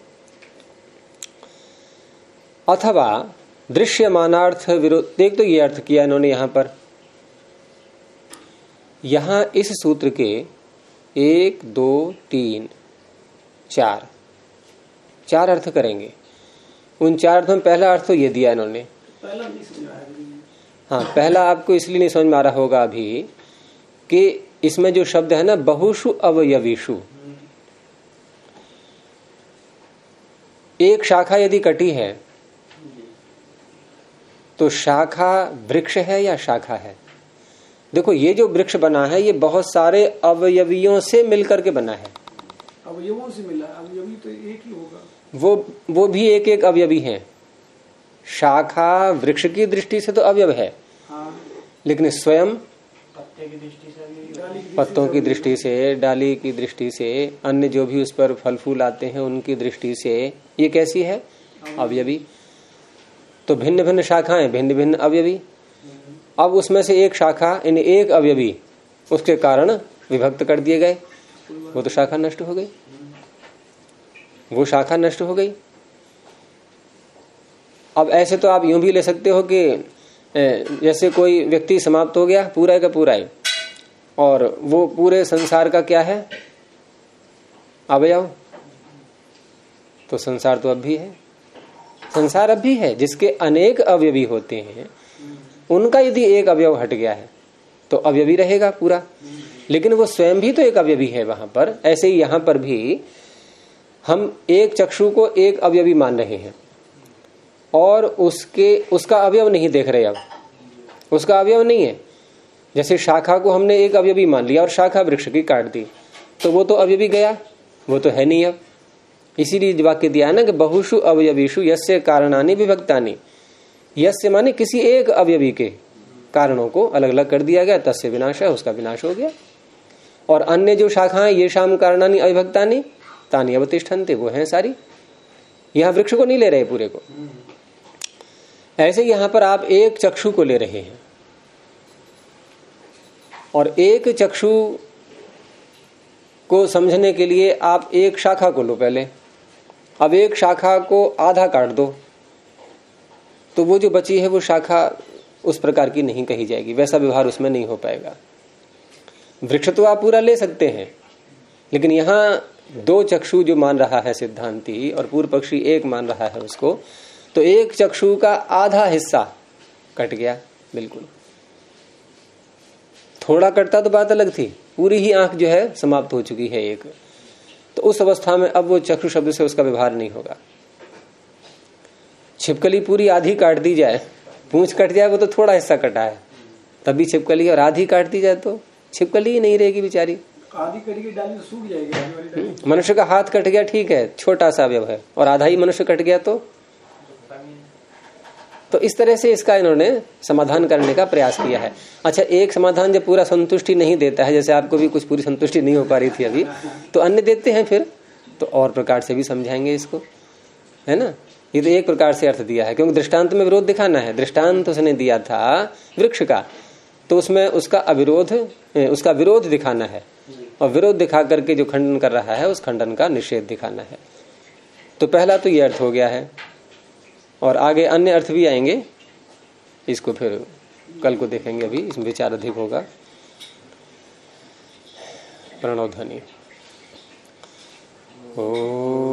अथवा दृश्यमानार्थ विरोध, देख तो ये अर्थ किया इन्होंने यहां पर, यहां इस सूत्र के 1 2 3 4 अर्थ करेंगे। उन 4 अर्थों में पहला अर्थ तो ये दिया इन्होंने, हाँ पहला आपको इसलिए नहीं समझ में आ रहा होगा अभी कि इसमें जो शब्द है ना बहुषु अवयवीषु, एक शाखा यदि कटी है तो शाखा वृक्ष है या शाखा है? देखो ये जो वृक्ष बना है ये बहुत सारे अवयवियों से मिलकर के बना है। अवयवों से मिला, अवयवी तो एक ही होगा। वो भी एक एक अवयवी हैं। शाखा वृक्ष की दृष्टि से तो अवयव है, हाँ। लेकिन स्वयं पत्ते की दृष्टि से, पत्तों की दृष्टि से, डाली की दृष्टि से, अन्य जो भी उस पर फल फूल आते हैं उनकी दृष्टि से ये कैसी है? अवयवी। तो भिन्न भिन्न शाखाएं, भिन्न भिन्न अवयवी। अब उसमें से एक शाखा, इन एक अवयवी उसके कारण विभक्त कर दिए गए, वो तो शाखा नष्ट हो गई, वो शाखा नष्ट हो गई। अब ऐसे तो आप यूं भी ले सकते हो कि जैसे कोई व्यक्ति समाप्त हो गया पूरा का पूरा ही, और वो पूरे संसार का क्या है? अवयव। तो संसार तो अब भी है, संसार अब भी है, जिसके अनेक अवयवी होते हैं उनका यदि एक अवयव हट गया है तो अवयवी रहेगा पूरा, लेकिन वो स्वयं भी तो एक अवयवी है वहां पर। ऐसे ही यहां पर भी हम एक चक्षु को एक अवयवी मान रहे हैं और उसका अवयव नहीं देख रहे, अब उसका अवयव नहीं है। जैसे शाखा को हमने एक अवयवी मान लिया और शाखा वृक्ष की काट दी, तो वो तो अवयवी गया, वो तो है नहीं अब। इसीलिए वाक्य दिया है ना कि बहुषु अवयवीषु यस्य कारणानि विभक्तानि, यस्य माने किसी एक अवयवी के कारणों को अलग अलग कर दिया गया, तस्य विनाश है, उसका विनाश हो गया। और अन्य जो शाखाएं येषाम कारणानि अविभक्तानि तानि अवतिष्ठन्ते, वो हैं सारी, यहां वृक्ष को नहीं ले रहे पूरे को। ऐसे यहां पर आप एक चक्षु को ले रहे हैं और एक चक्षु को समझने के लिए आप एक शाखा को लो पहले। अब एक शाखा को आधा काट दो तो वो जो बची है वो शाखा उस प्रकार की नहीं कही जाएगी, वैसा व्यवहार उसमें नहीं हो पाएगा। वृक्ष तो आप पूरा ले सकते हैं, लेकिन यहां दो चक्षु जो मान रहा है सिद्धांती और पूर्व पक्षी एक मान रहा है उसको, तो एक चक्षु का आधा हिस्सा कट गया, बिल्कुल। थोड़ा कटता तो बात अलग थी, पूरी ही आंख जो है समाप्त हो चुकी है एक, तो उस अवस्था में अब वो चक्षु शब्द से उसका व्यवहार नहीं होगा। छिपकली पूरी आधी काट दी जाए, पूंछ कट जाए, वो तो थोड़ा हिस्सा कटा है तभी छिपकली, और आधी काट दी जाए तो छिपकली ही नहीं रहेगी बेचारी, आधी कटी की डाली तो सूख जाएगी। मनुष्य का हाथ कट गया ठीक है, छोटा सा अवयव है, और आधा ही मनुष्य कट गया तो इस तरह से इसका इन्होंने समाधान करने का प्रयास किया है। अच्छा, एक समाधान जब पूरा संतुष्टि नहीं देता है, जैसे आपको भी कुछ पूरी संतुष्टि नहीं हो पा रही थी अभी, तो अन्य देते हैं फिर तो और प्रकार से भी समझाएंगे इसको, है ना। ये तो एक प्रकार से अर्थ दिया है, क्योंकि दृष्टांत में विरोध दिखाना है। दृष्टांत उसने दिया था वृक्ष का, तो उसमें उसका अविरोध, उसका विरोध दिखाना है, और विरोध दिखा करके जो खंडन कर रहा है उस खंडन का निषेध दिखाना है। तो पहला तो ये अर्थ हो गया है, और आगे अन्य अर्थ भी आएंगे, इसको फिर कल को देखेंगे, अभी इसमें विचार अधिक होगा। प्रणव ध्वनि। ओ